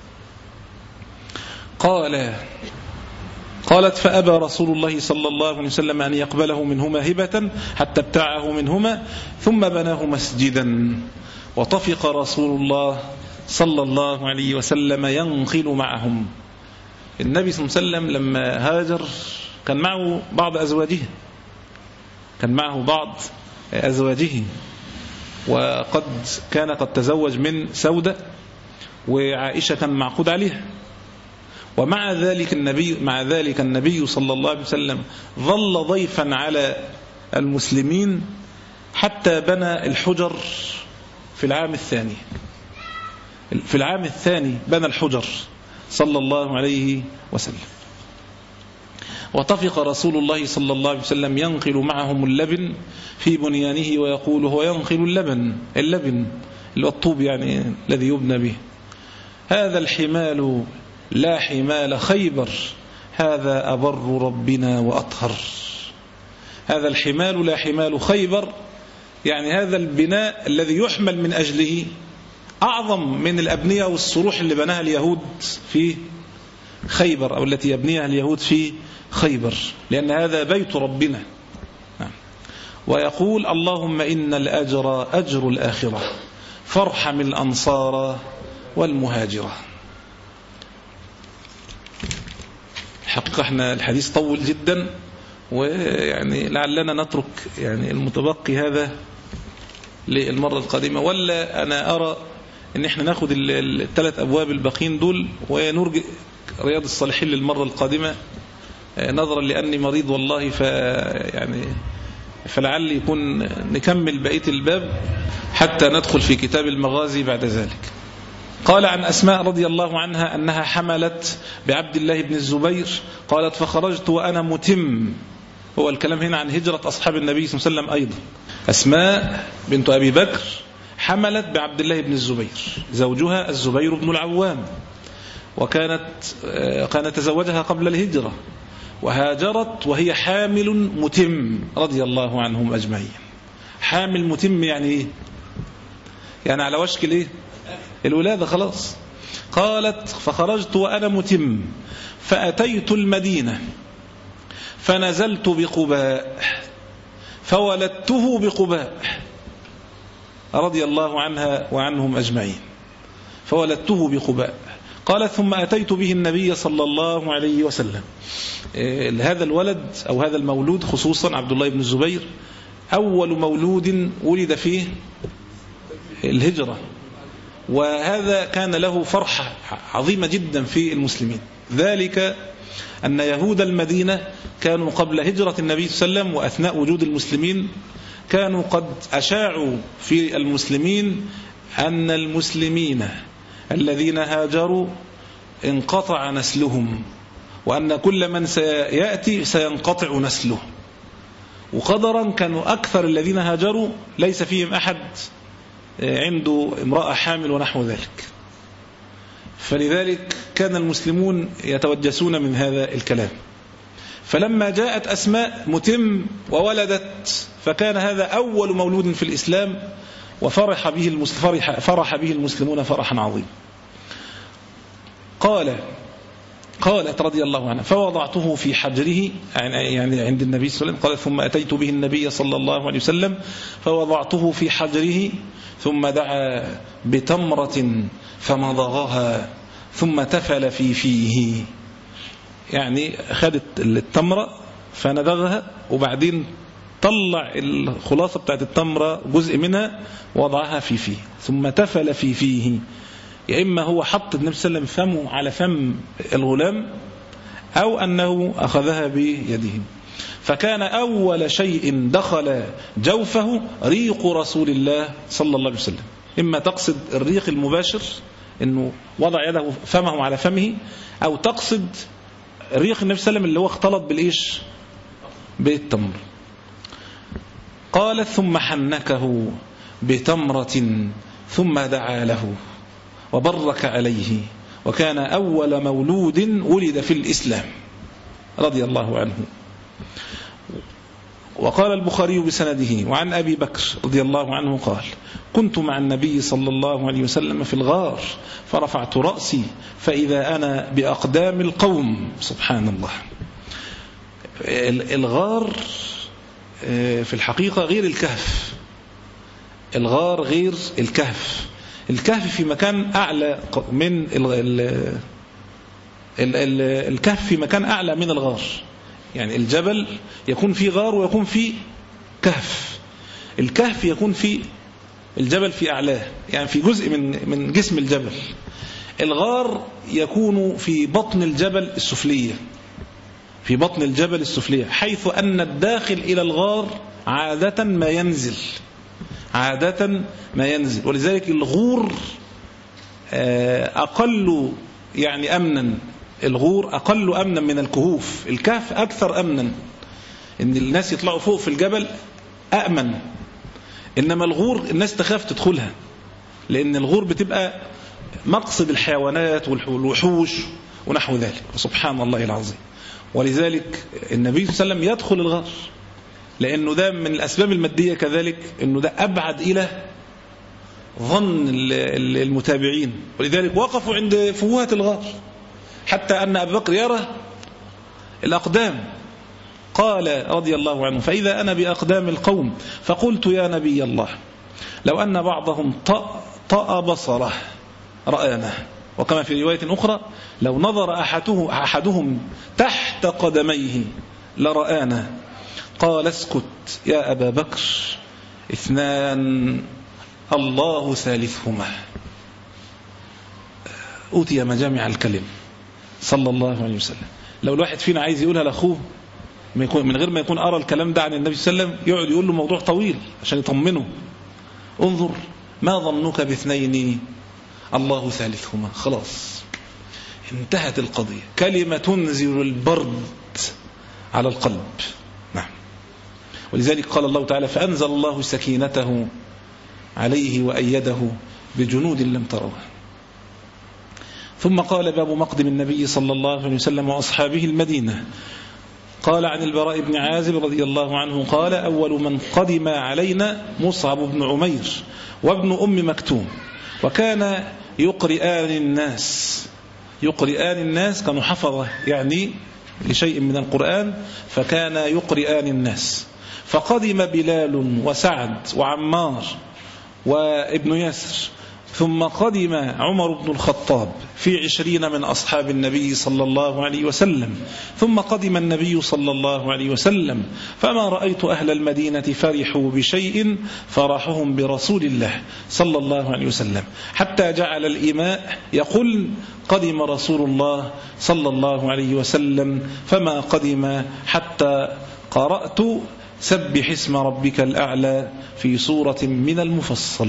قال قالت فأبى رسول الله صلى الله عليه وسلم أن يقبله منهما هبة حتى ابتاعه منهما ثم بناه مسجدا. وطفق رسول الله صلى الله عليه وسلم ينقل معهم. النبي صلى الله عليه وسلم لما هاجر كان معه بعض أزواجه كان معه بعض أزواجه وقد كان قد تزوج من سودة، وعائشة كان معقود عليها. ومع ذلك النبي مع ذلك النبي صلى الله عليه وسلم ظل ضيفا على المسلمين حتى بنى الحجر في العام الثاني في العام الثاني بنى الحجر صلى الله عليه وسلم. وطفق رسول الله صلى الله عليه وسلم ينقل معهم اللبن في بنيانه، ويقول هو ينقل اللبن اللبن اللي هو الطوب يعني الذي يبنى به. هذا الحمال لا حمال خيبر، هذا أبر ربنا وأطهر. هذا الحمال لا حمال خيبر، يعني هذا البناء الذي يحمل من أجله أعظم من الأبنية والصروح اللي بناها اليهود في خيبر، أو التي يبنيها اليهود في خيبر، لأن هذا بيت ربنا. ويقول اللهم إن الأجر أجر الآخرة فارحم الأنصار والمهاجرة. الحقيقة احنا الحديث طول جدا، ويعني لعلنا نترك يعني المتبقي هذا للمرة القادمة، ولا أنا أرى ان احنا ناخد الثلاث ابواب الباقين دول ونرجع رياض الصالحين للمرة القادمة، نظرا لأني مريض والله، ف يعني فلعل يكون نكمل بقية الباب حتى ندخل في كتاب المغازي بعد ذلك. قال عن أسماء رضي الله عنها أنها حملت بعبد الله بن الزبير، قالت فخرجت وأنا متم. هو الكلام هنا عن هجرة أصحاب النبي صلى الله عليه وسلم. أيضا أسماء بنت أبي بكر حملت بعبد الله بن الزبير، زوجها الزبير بن العوام، وكانت كان تزوجها قبل الهجرة، وهاجرت وهي حامل متم رضي الله عنهم أجمعين. حامل متم يعني إيه؟ يعني على وشك الإيه؟ الولادة خلاص. قالت فخرجت وأنا متم فأتيت المدينة فنزلت بقباء فولدته بقباء رضي الله عنها وعنهم أجمعين، فولدته بقباء. قالت ثم أتيت به النبي صلى الله عليه وسلم. هذا الولد أو هذا المولود خصوصا عبد الله بن الزبير أول مولود ولد فيه الهجرة، وهذا كان له فرحة عظيمة جدا في المسلمين. ذلك أن يهود المدينة كانوا قبل هجرة النبي صلى الله عليه وسلم وأثناء وجود المسلمين كانوا قد أشاعوا في المسلمين أن المسلمين الذين هاجروا انقطع نسلهم، وأن كل من سيأتي سينقطع نسله. وقدرا كانوا أكثر الذين هاجروا ليس فيهم أحد عنده امرأة حامل ونحو ذلك، فلذلك كان المسلمون يتوجسون من هذا الكلام. فلما جاءت أسماء متم وولدت فكان هذا أول مولود في الإسلام، وفرح به فرح, فرح به المسلمون فرحا عظيما. قال قالت رضي الله عنها فوضعته في حجره، يعني عند النبي صلى الله عليه وسلم. قالت ثم أتيت به النبي صلى الله عليه وسلم فوضعته في حجره ثم دعا بتمرة فمضغها ثم تفل في فيه، يعني خدت التمرة فندغها وبعدين طلع الخلاصة بتاعت التمرة جزء منها وضعها في فيه ثم تفل في فيه. يا إما هو حط النبي صلى الله عليه وسلم فمه على فم الغلام أو أنه أخذها بيده. فكان أول شيء دخل جوفه ريق رسول الله صلى الله عليه وسلم. إما تقصد الريق المباشر أنه وضع يده فمه على فمه، أو تقصد ريق النبي صلى الله عليه وسلم اللي هو اختلط بالإيش؟ بالتمر. قالت ثم حنكه بتمرة ثم دعا له وبرك عليه، وكان أول مولود ولد في الإسلام رضي الله عنه. وقال البخاري بسنده وعن أبي بكر رضي الله عنه قال كنت مع النبي صلى الله عليه وسلم في الغار فرفعت رأسي فإذا أنا بأقدام القوم. سبحان الله. الغار في الحقيقة غير الكهف، الغار غير الكهف. الكهف في مكان أعلى من الكهف في مكان أعلى من الغار، يعني الجبل يكون فيه غار ويكون فيه كهف. الكهف يكون فيه الجبل في أعلاه، يعني في جزء من من جسم الجبل. الغار يكون في بطن الجبل السفلية، في بطن الجبل السفلية، حيث أن الداخل إلى الغار عادة ما ينزل عادة ما ينزل ولذلك الغور أقل يعني أمنا، الغور أقل أمنا من الكهوف. الكهف أكثر أمنا، إن الناس يطلعوا فوق في الجبل أأمن، إنما الغور الناس تخاف تدخلها، لأن الغور بتبقى مقصد الحيوانات والوحوش ونحو ذلك. سبحان الله العظيم. ولذلك النبي صلى الله عليه وسلم يدخل الغار، لأنه ده من الأسباب المادية كذلك، أنه ده أبعد إلى ظن المتابعين، ولذلك وقفوا عند فوهة الغار حتى أن أبي بكر يرى الأقدام. قال رضي الله عنه فإذا أنا بأقدام القوم فقلت يا نبي الله لو أن بعضهم طأ بصره رآنا، وكما في رواية أخرى لو نظر أحده أحدهم تحت قدميه لرآنا. قال اسكت يا أبا بكر اثنان الله ثالثهما. أوتي مجامع الكلم صلى الله عليه وسلم. لو الواحد فينا عايز يقولها لأخوه من غير ما يكون أرى الكلام ده عن النبي صلى الله عليه وسلم، يقعد يقول له موضوع طويل عشان يطمنه. انظر ما ظنك باثنين الله ثالثهما. خلاص انتهت القضية. كلمة تنزل البرد على القلب. نعم. ولذلك قال الله تعالى فأنزل الله سكينته عليه وأيده بجنود لم تروها. ثم قال باب مقدم النبي صلى الله عليه وسلم وأصحابه المدينة. قال عن البراء بن عازب رضي الله عنه قال أول من قدم علينا مصعب بن عمير وابن أم مكتوم، وكان يقرئان الناس يقرئان الناس كانوا حفظه يعني لشيء من القرآن، فكان يقرئان الناس. فقدم بلال وسعد وعمار وابن ياسر، ثم قدم عمر بن الخطاب في عشرين من أصحاب النبي صلى الله عليه وسلم، ثم قدم النبي صلى الله عليه وسلم، فما رأيت أهل المدينة فرحوا بشيء فرحهم برسول الله صلى الله عليه وسلم، حتى جعل الإماء يقول قدم رسول الله صلى الله عليه وسلم، فما قدم حتى قرأت سبح اسم ربك الأعلى في سورة من المفصل.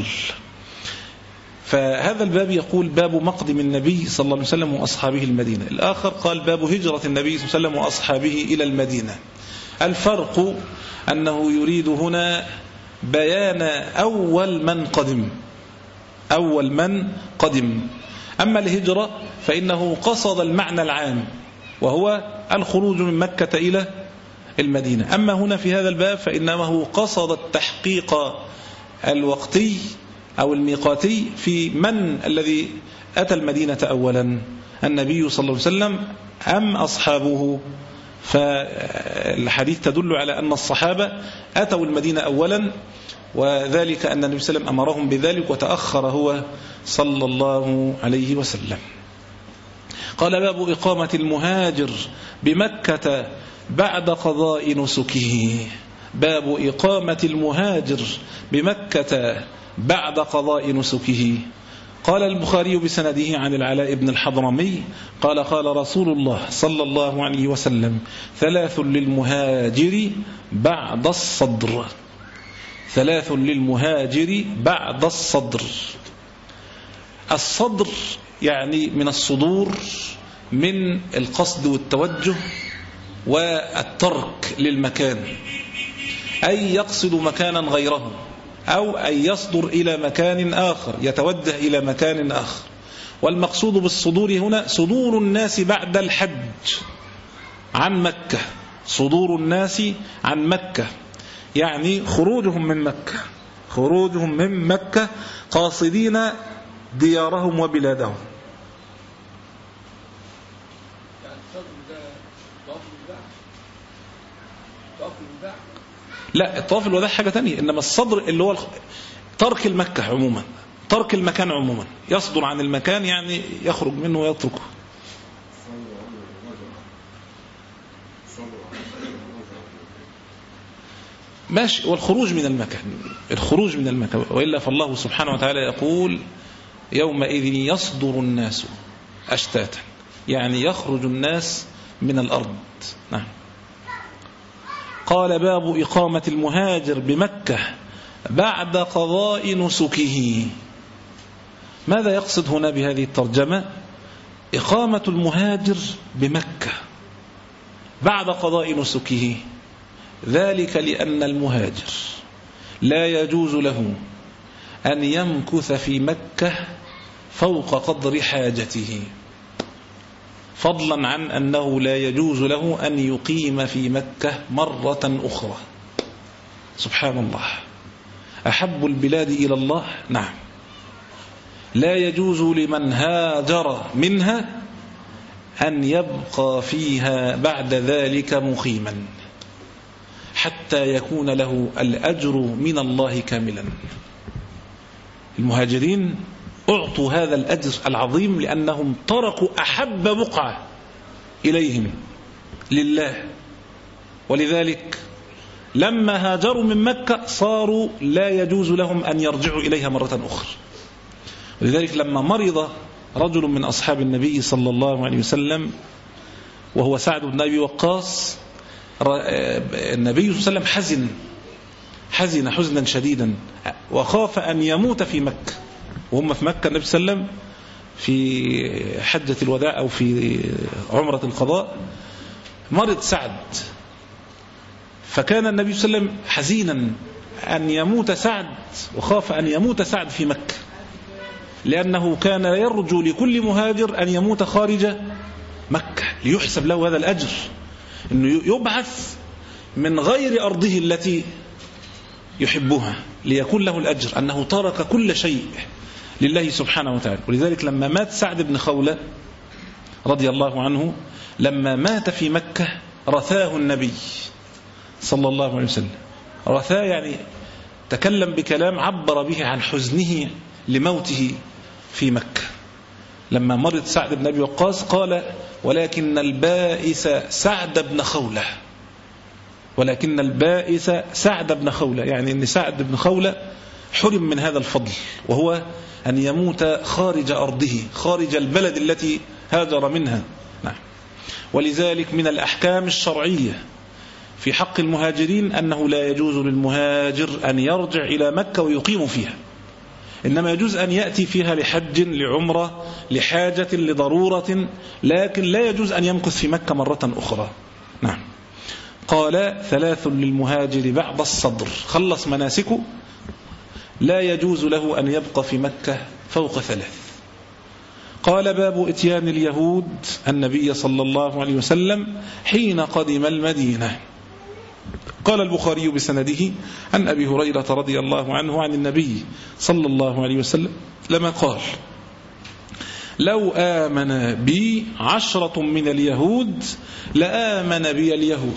فهذا الباب يقول باب مقدم النبي صلى الله عليه وسلم وأصحابه المدينة. الآخر قال باب هجرة النبي صلى الله عليه وسلم وأصحابه إلى المدينة. الفرق أنه يريد هنا بيان أول من قدم أول من قدم أما الهجرة فإنه قصد المعنى العام وهو الخروج من مكة إلى المدينة. أما هنا في هذا الباب فإنه قصد التحقيق الوقتي أو الميقاتي في من الذي أتى المدينة أولا، النبي صلى الله عليه وسلم أم أصحابه. فالحديث تدل على أن الصحابة أتوا المدينة أولا، وذلك أن النبي صلى الله عليه وسلم أمرهم بذلك وتأخر هو صلى الله عليه وسلم. قال باب إقامة المهاجر بمكة بعد قضاء نسكه. باب إقامة المهاجر بمكة بعد قضاء نسكه. قال البخاري بسنده عن العلاء بن الحضرمي قال قال رسول الله صلى الله عليه وسلم ثلاث للمهاجر بعد الصدر. ثلاث للمهاجر بعد الصدر. الصدر يعني من الصدور، من القصد والتوجه والترك للمكان، أي يقصد مكانا غيره، أو أن يصدر إلى مكان آخر، يتوجه إلى مكان آخر. والمقصود بالصدور هنا صدور الناس بعد الحج عن مكة. صدور الناس عن مكة يعني خروجهم من مكة خروجهم من مكة قاصدين ديارهم وبلادهم. لا، الطواف الوداع حاجة تانية، إنما الصدر اللي هو ترك المكة عموما، ترك المكان عموما، يصدر عن المكان يعني يخرج منه ويتركه. ماشي، والخروج من المكان، الخروج من المكان. وإلا فالله سبحانه وتعالى يقول يومئذ يصدر الناس أشتاتا، يعني يخرج الناس من الأرض. نعم. قال باب إقامة المهاجر بمكة بعد قضاء نسكه. ماذا يقصد هنا بهذه الترجمة؟ إقامة المهاجر بمكة بعد قضاء نسكه، ذلك لأن المهاجر لا يجوز له أن يمكث في مكة فوق قدر حاجته، فضلا عن أنه لا يجوز له أن يقيم في مكة مرة أخرى. سبحان الله، أحب البلاد إلى الله. نعم، لا يجوز لمن هاجر منها أن يبقى فيها بعد ذلك مقيما حتى يكون له الأجر من الله كاملا. المهاجرين أعطوا هذا الأجر العظيم لأنهم تركوا أحب بقعة إليهم لله، ولذلك لما هاجروا من مكة صاروا لا يجوز لهم أن يرجعوا إليها مرة أخرى. ولذلك لما مرض رجل من أصحاب النبي صلى الله عليه وسلم وهو سعد بن أبي وقاص. النبي صلى الله عليه وسلم حزن حزن حزنا شديدا وخاف أن يموت في مكة، وهم في مكة النبي صلى الله عليه وسلم في حجة الوداع أو في عمرة القضاء مرض سعد، فكان النبي صلى الله عليه وسلم حزينا أن يموت سعد وخاف أن يموت سعد في مكة، لأنه كان يرجو لكل مهاجر أن يموت خارج مكة ليحسب له هذا الأجر، أنه يبعث من غير أرضه التي يحبها ليكون له الأجر أنه ترك كل شيء لله سبحانه وتعالى. ولذلك لما مات سعد بن خولة رضي الله عنه لما مات في مكة رثاه النبي صلى الله عليه وسلم. رثاه يعني تكلم بكلام عبر به عن حزنه لموته في مكة. لما مرض سعد بن أبي وقاص قال ولكن البائس سعد بن خولة، ولكن البائس سعد بن خولة، يعني أن سعد بن خولة حرم من هذا الفضل، وهو أن يموت خارج أرضه خارج البلد التي هاجر منها. نعم. ولذلك من الأحكام الشرعية في حق المهاجرين أنه لا يجوز للمهاجر أن يرجع إلى مكة ويقيم فيها، إنما يجوز أن يأتي فيها لحج لعمرة لحاجة لضرورة، لكن لا يجوز أن يمكث في مكة مرة أخرى. نعم. قال ثلاث للمهاجر بعد الصدر، خلص مناسكه لا يجوز له أن يبقى في مكة فوق ثلاث. قال باب إتيان اليهود النبي صلى الله عليه وسلم حين قدم المدينة. قال البخاري بسنده عن أبي هريرة رضي الله عنه عن النبي صلى الله عليه وسلم لما قال لو آمن بي عشرة من اليهود لآمن بي اليهود،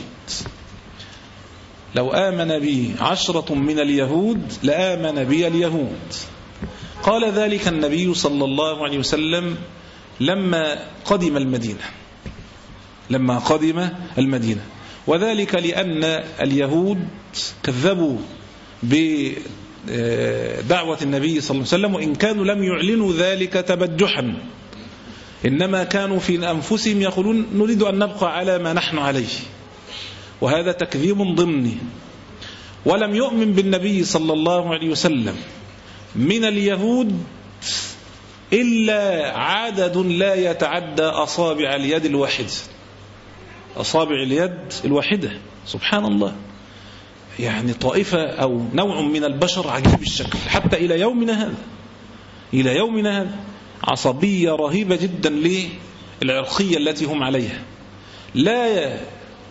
لو آمن بي عشرة من اليهود لآمن بي اليهود. قال ذلك النبي صلى الله عليه وسلم لما قدم المدينة، لما قدم المدينة، وذلك لأن اليهود كذبوا بدعوة النبي صلى الله عليه وسلم، وإن كانوا لم يعلنوا ذلك تبجحا، إنما كانوا في أنفسهم يقولون نريد أن نبقى على ما نحن عليه، وهذا تكذيب ضمني. ولم يؤمن بالنبي صلى الله عليه وسلم من اليهود إلا عدد لا يتعدى أصابع اليد الواحدة، أصابع اليد الواحدة. سبحان الله، يعني طائفة أو نوع من البشر عجيب الشكل حتى إلى يومنا هذا، إلى يومنا هذا عصبية رهيبة جدا للعرقية التي هم عليها، لا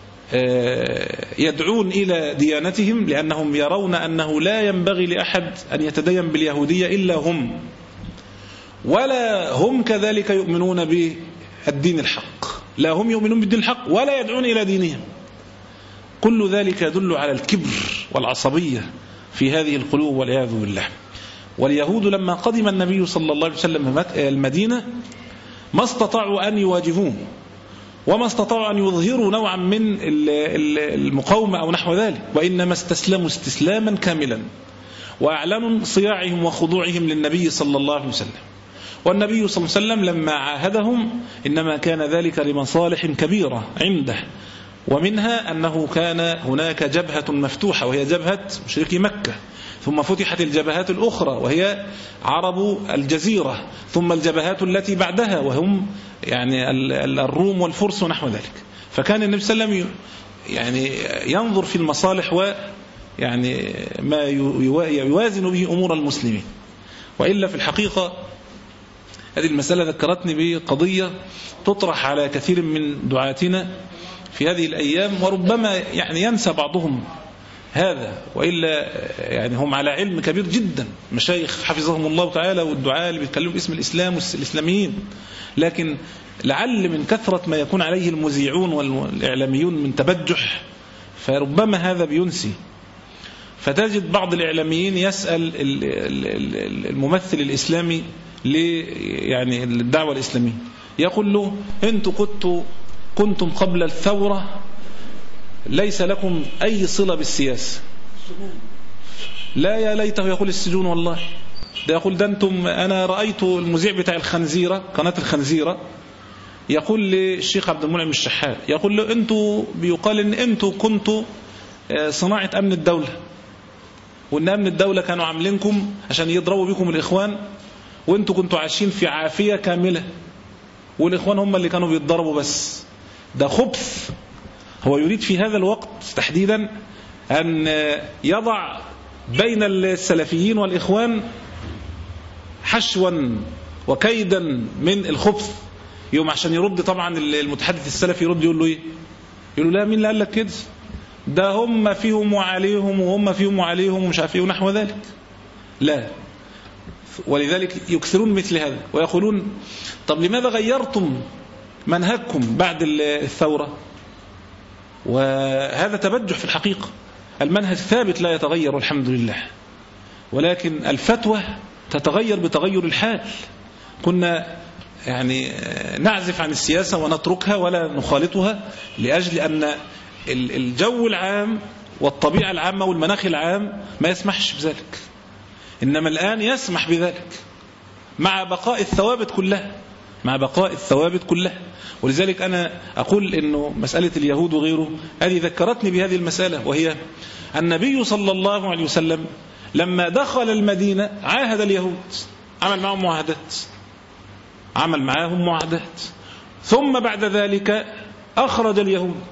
يدعون إلى ديانتهم لأنهم يرون أنه لا ينبغي لأحد أن يتدين باليهودية إلا هم، ولا هم كذلك يؤمنون بالدين الحق، لا هم يؤمنون بالدين الحق ولا يدعون إلى دينهم. كل ذلك يدل على الكبر والعصبية في هذه القلوب والعياذ بالله. واليهود لما قدم النبي صلى الله عليه وسلم المدينة ما استطاعوا أن يواجهوه، وما استطاعوا أن يظهروا نوعا من المقاومة أو نحو ذلك، وإنما استسلموا استسلاما كاملا وأعلنوا صياعهم وخضوعهم للنبي صلى الله عليه وسلم. والنبي صلى الله عليه وسلم لما عاهدهم إنما كان ذلك لمصالح كبيرة عنده، ومنها أنه كان هناك جبهة مفتوحة وهي جبهة مشركي مكة، ثم فتحت الجبهات الأخرى وهي عرب الجزيرة، ثم الجبهات التي بعدها وهم يعني الروم والفرس ونحو ذلك. فكان النبي صلى الله عليه وسلم يعني ينظر في المصالح ويعني ما يوازن به أمور المسلمين. وإلا في الحقيقة هذه المسألة ذكرتني بقضية تطرح على كثير من دعاتنا في هذه الأيام، وربما يعني ينسى بعضهم هذا، وإلا يعني هم على علم كبير جدا، مشايخ حفظهم الله تعالى والدعاء اللي بيتكلموا باسم الإسلام والإسلاميين، لكن لعل من كثرة ما يكون عليه المذيعون والإعلاميون من تبجح فربما هذا بينسي. فتجد بعض الإعلاميين يسأل الممثل الإسلامي يعني الدعوة الإسلامية، يقول له أنتم كنتم كنتم قبل الثورة ليس لكم أي صلة بالسياسة. لا يا ليته يقول السجون والله، ده يقول ده أنتم، أنا رأيت المذيع بتاع الخنزيرة، قناة الخنزيرة، يقول للشيخ عبد المنعم الشحات، يقول له أنتوا بيقال إن أنتوا كنتوا صناعة أمن الدولة، وإن أمن الدولة كانوا عاملينكم عشان يضربوا بكم الإخوان، وأنتوا كنتوا عايشين في عافية كاملة، والإخوان هم اللي كانوا بيتضربوا بس. ده خبث. هو يريد في هذا الوقت تحديدا أن يضع بين السلفيين والإخوان حشوا وكيدا من الخبث، يوم عشان يرد طبعا المتحدث السلفي يرد يقول له ايه؟ يقول له لا، مين اللي قال لك كده؟ ده هم فيهم وعليهم وهم فيهم وعليهم ومش عارف ايه ونحو ذلك. لا، ولذلك يكثرون مثل هذا ويقولون طب لماذا غيرتم منهجكم بعد الثورة؟ وهذا تبجح في الحقيقة. المنهج ثابت لا يتغير والحمد لله، ولكن الفتوى تتغير بتغير الحال. كنا يعني نعزف عن السياسة ونتركها ولا نخالطها لأجل أن الجو العام والطبيعة العامة والمناخ العام ما يسمحش بذلك، إنما الآن يسمح بذلك مع بقاء الثوابت كلها، مع بقاء الثوابت كلها. ولذلك أنا أقول إنه مسألة اليهود وغيره هذه ذكرتني بهذه المسألة، وهي النبي صلى الله عليه وسلم لما دخل المدينة عاهد اليهود، عمل معهم معاهدات، عمل معهم معاهدات، ثم بعد ذلك أخرج اليهود.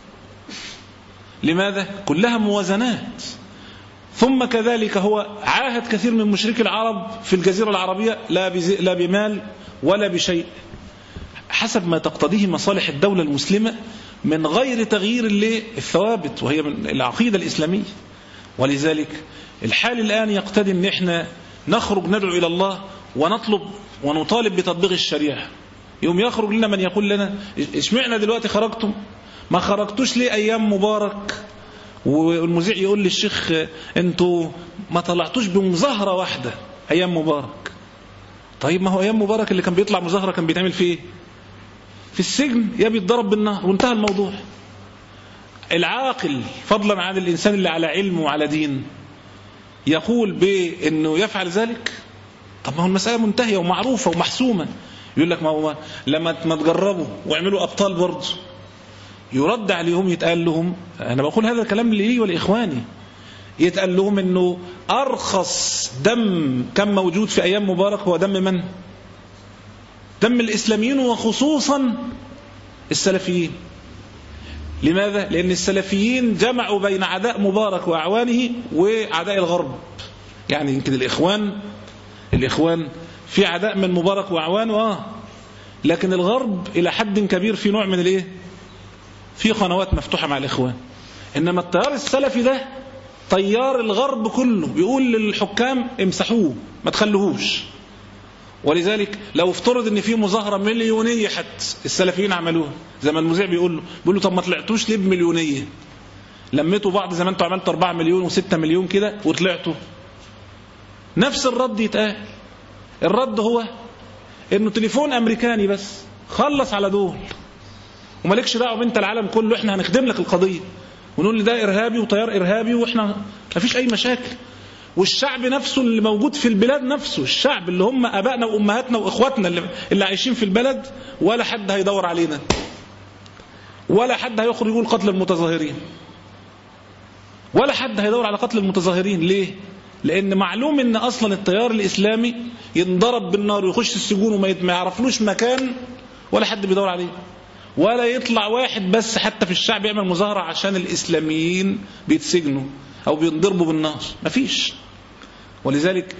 لماذا؟ كلها موازنات. ثم كذلك هو عاهد كثير من مشركي العرب في الجزيرة العربية لا, لا بمال ولا بشيء، حسب ما تقتضيه مصالح الدولة المسلمة من غير تغيير للثوابت وهي من العقيدة الإسلامية. ولذلك الحال الآن يقتضي أن احنا نخرج ندعو إلى الله ونطلب ونطالب بتطبيق الشريعة. يوم يخرج لنا من يقول لنا اشمعنا دلوقتي خرجتم؟ ما خرجتوش ليه أيام مبارك؟ والمذيع يقول للشيخ انتوا ما طلعتوش بمظاهرة واحدة أيام مبارك. طيب ما هو أيام مبارك اللي كان بيطلع مظاهرة كان بيتعمل فيه في السجن، يا بيتضرب بالنار وانتهى الموضوع. العاقل فضلا عن الإنسان اللي على علم وعلى دين يقول بأنه يفعل ذلك؟ طب ما هو المسألة منتهية ومعروفة ومحسومة. يقول لك ما هو لما ما تجربوا واعملوا أبطال برضه، يرد عليهم يتقال لهم، أنا بقول هذا الكلام لي ولإخواني، يتقال لهم أنه أرخص دم كان موجود في أيام مبارك هو دم من؟ دم الإسلاميين وخصوصا السلفيين. لماذا؟ لأن السلفيين جمعوا بين عداء مبارك وأعوانه وعداء الغرب. يعني يمكن الإخوان الإخوان في عداء من مبارك وأعوانه آه لكن الغرب إلى حد كبير في نوع من الإيه؟ في قنوات مفتوحة مع الإخوان. إنما التيار السلفي ده طيار الغرب كله، بيقول للحكام امسحوه ما تخلوهوش. ولذلك لو افترض ان في مظاهرة مليونية حتى السلفيين عملوها زي ما المذيع بيقول له بيقول له طب ما طلعتوش ليه بمليونية؟ لميتوا بعض زي ما انتوا عملتوا أربعة مليون وستة مليون كده وطلعتوا. نفس الرد يتقال. الرد هو انه تليفون امريكاني بس خلص على دول ومالكش دعوه بنت العالم كله، احنا هنخدم لك القضية ونقول ده ارهابي وطيار ارهابي واحنا مفيش اي مشاكل. والشعب نفسه اللي موجود في البلاد نفسه، الشعب اللي هم ابائنا وامهاتنا واخواتنا اللي, اللي عايشين في البلد، ولا حد هيدور علينا ولا حد هيخرج يقول قتل المتظاهرين ولا حد هيدور على قتل المتظاهرين. ليه؟ لان معلوم ان اصلا التيار الاسلامي ينضرب بالنار ويخش السجون وما يعرفلوش مكان ولا حد بيدور عليه، ولا يطلع واحد بس حتى في الشعب يعمل مظاهرة عشان الإسلاميين بيتسجنوا أو بينضربوا بالنار، مفيش. ولذلك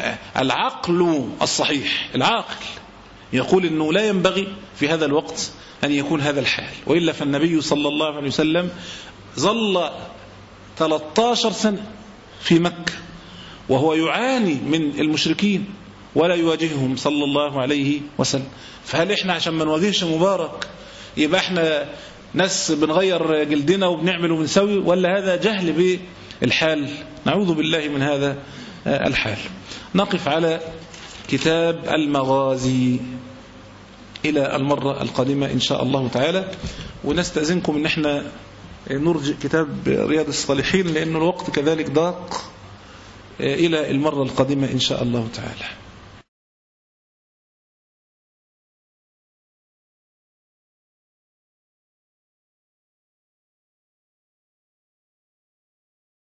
العقل الصحيح العاقل يقول أنه لا ينبغي في هذا الوقت أن يكون هذا الحال، وإلا فالنبي صلى الله عليه وسلم ظل ثلاثة عشر سنة في مكة وهو يعاني من المشركين ولا يواجههم صلى الله عليه وسلم. فهل إحنا عشان ما نواجهش مبارك يبقى احنا ناس بنغير جلدنا وبنعمل وبنسوي؟ ولا هذا جهل بالحال؟ نعوذ بالله من هذا الحال. نقف على كتاب المغازي إلى المرة القادمة إن شاء الله تعالى، ونستأذنكم إن احنا نرجع كتاب رياض الصالحين لأن الوقت كذلك ضاق إلى المرة القادمة إن شاء الله تعالى.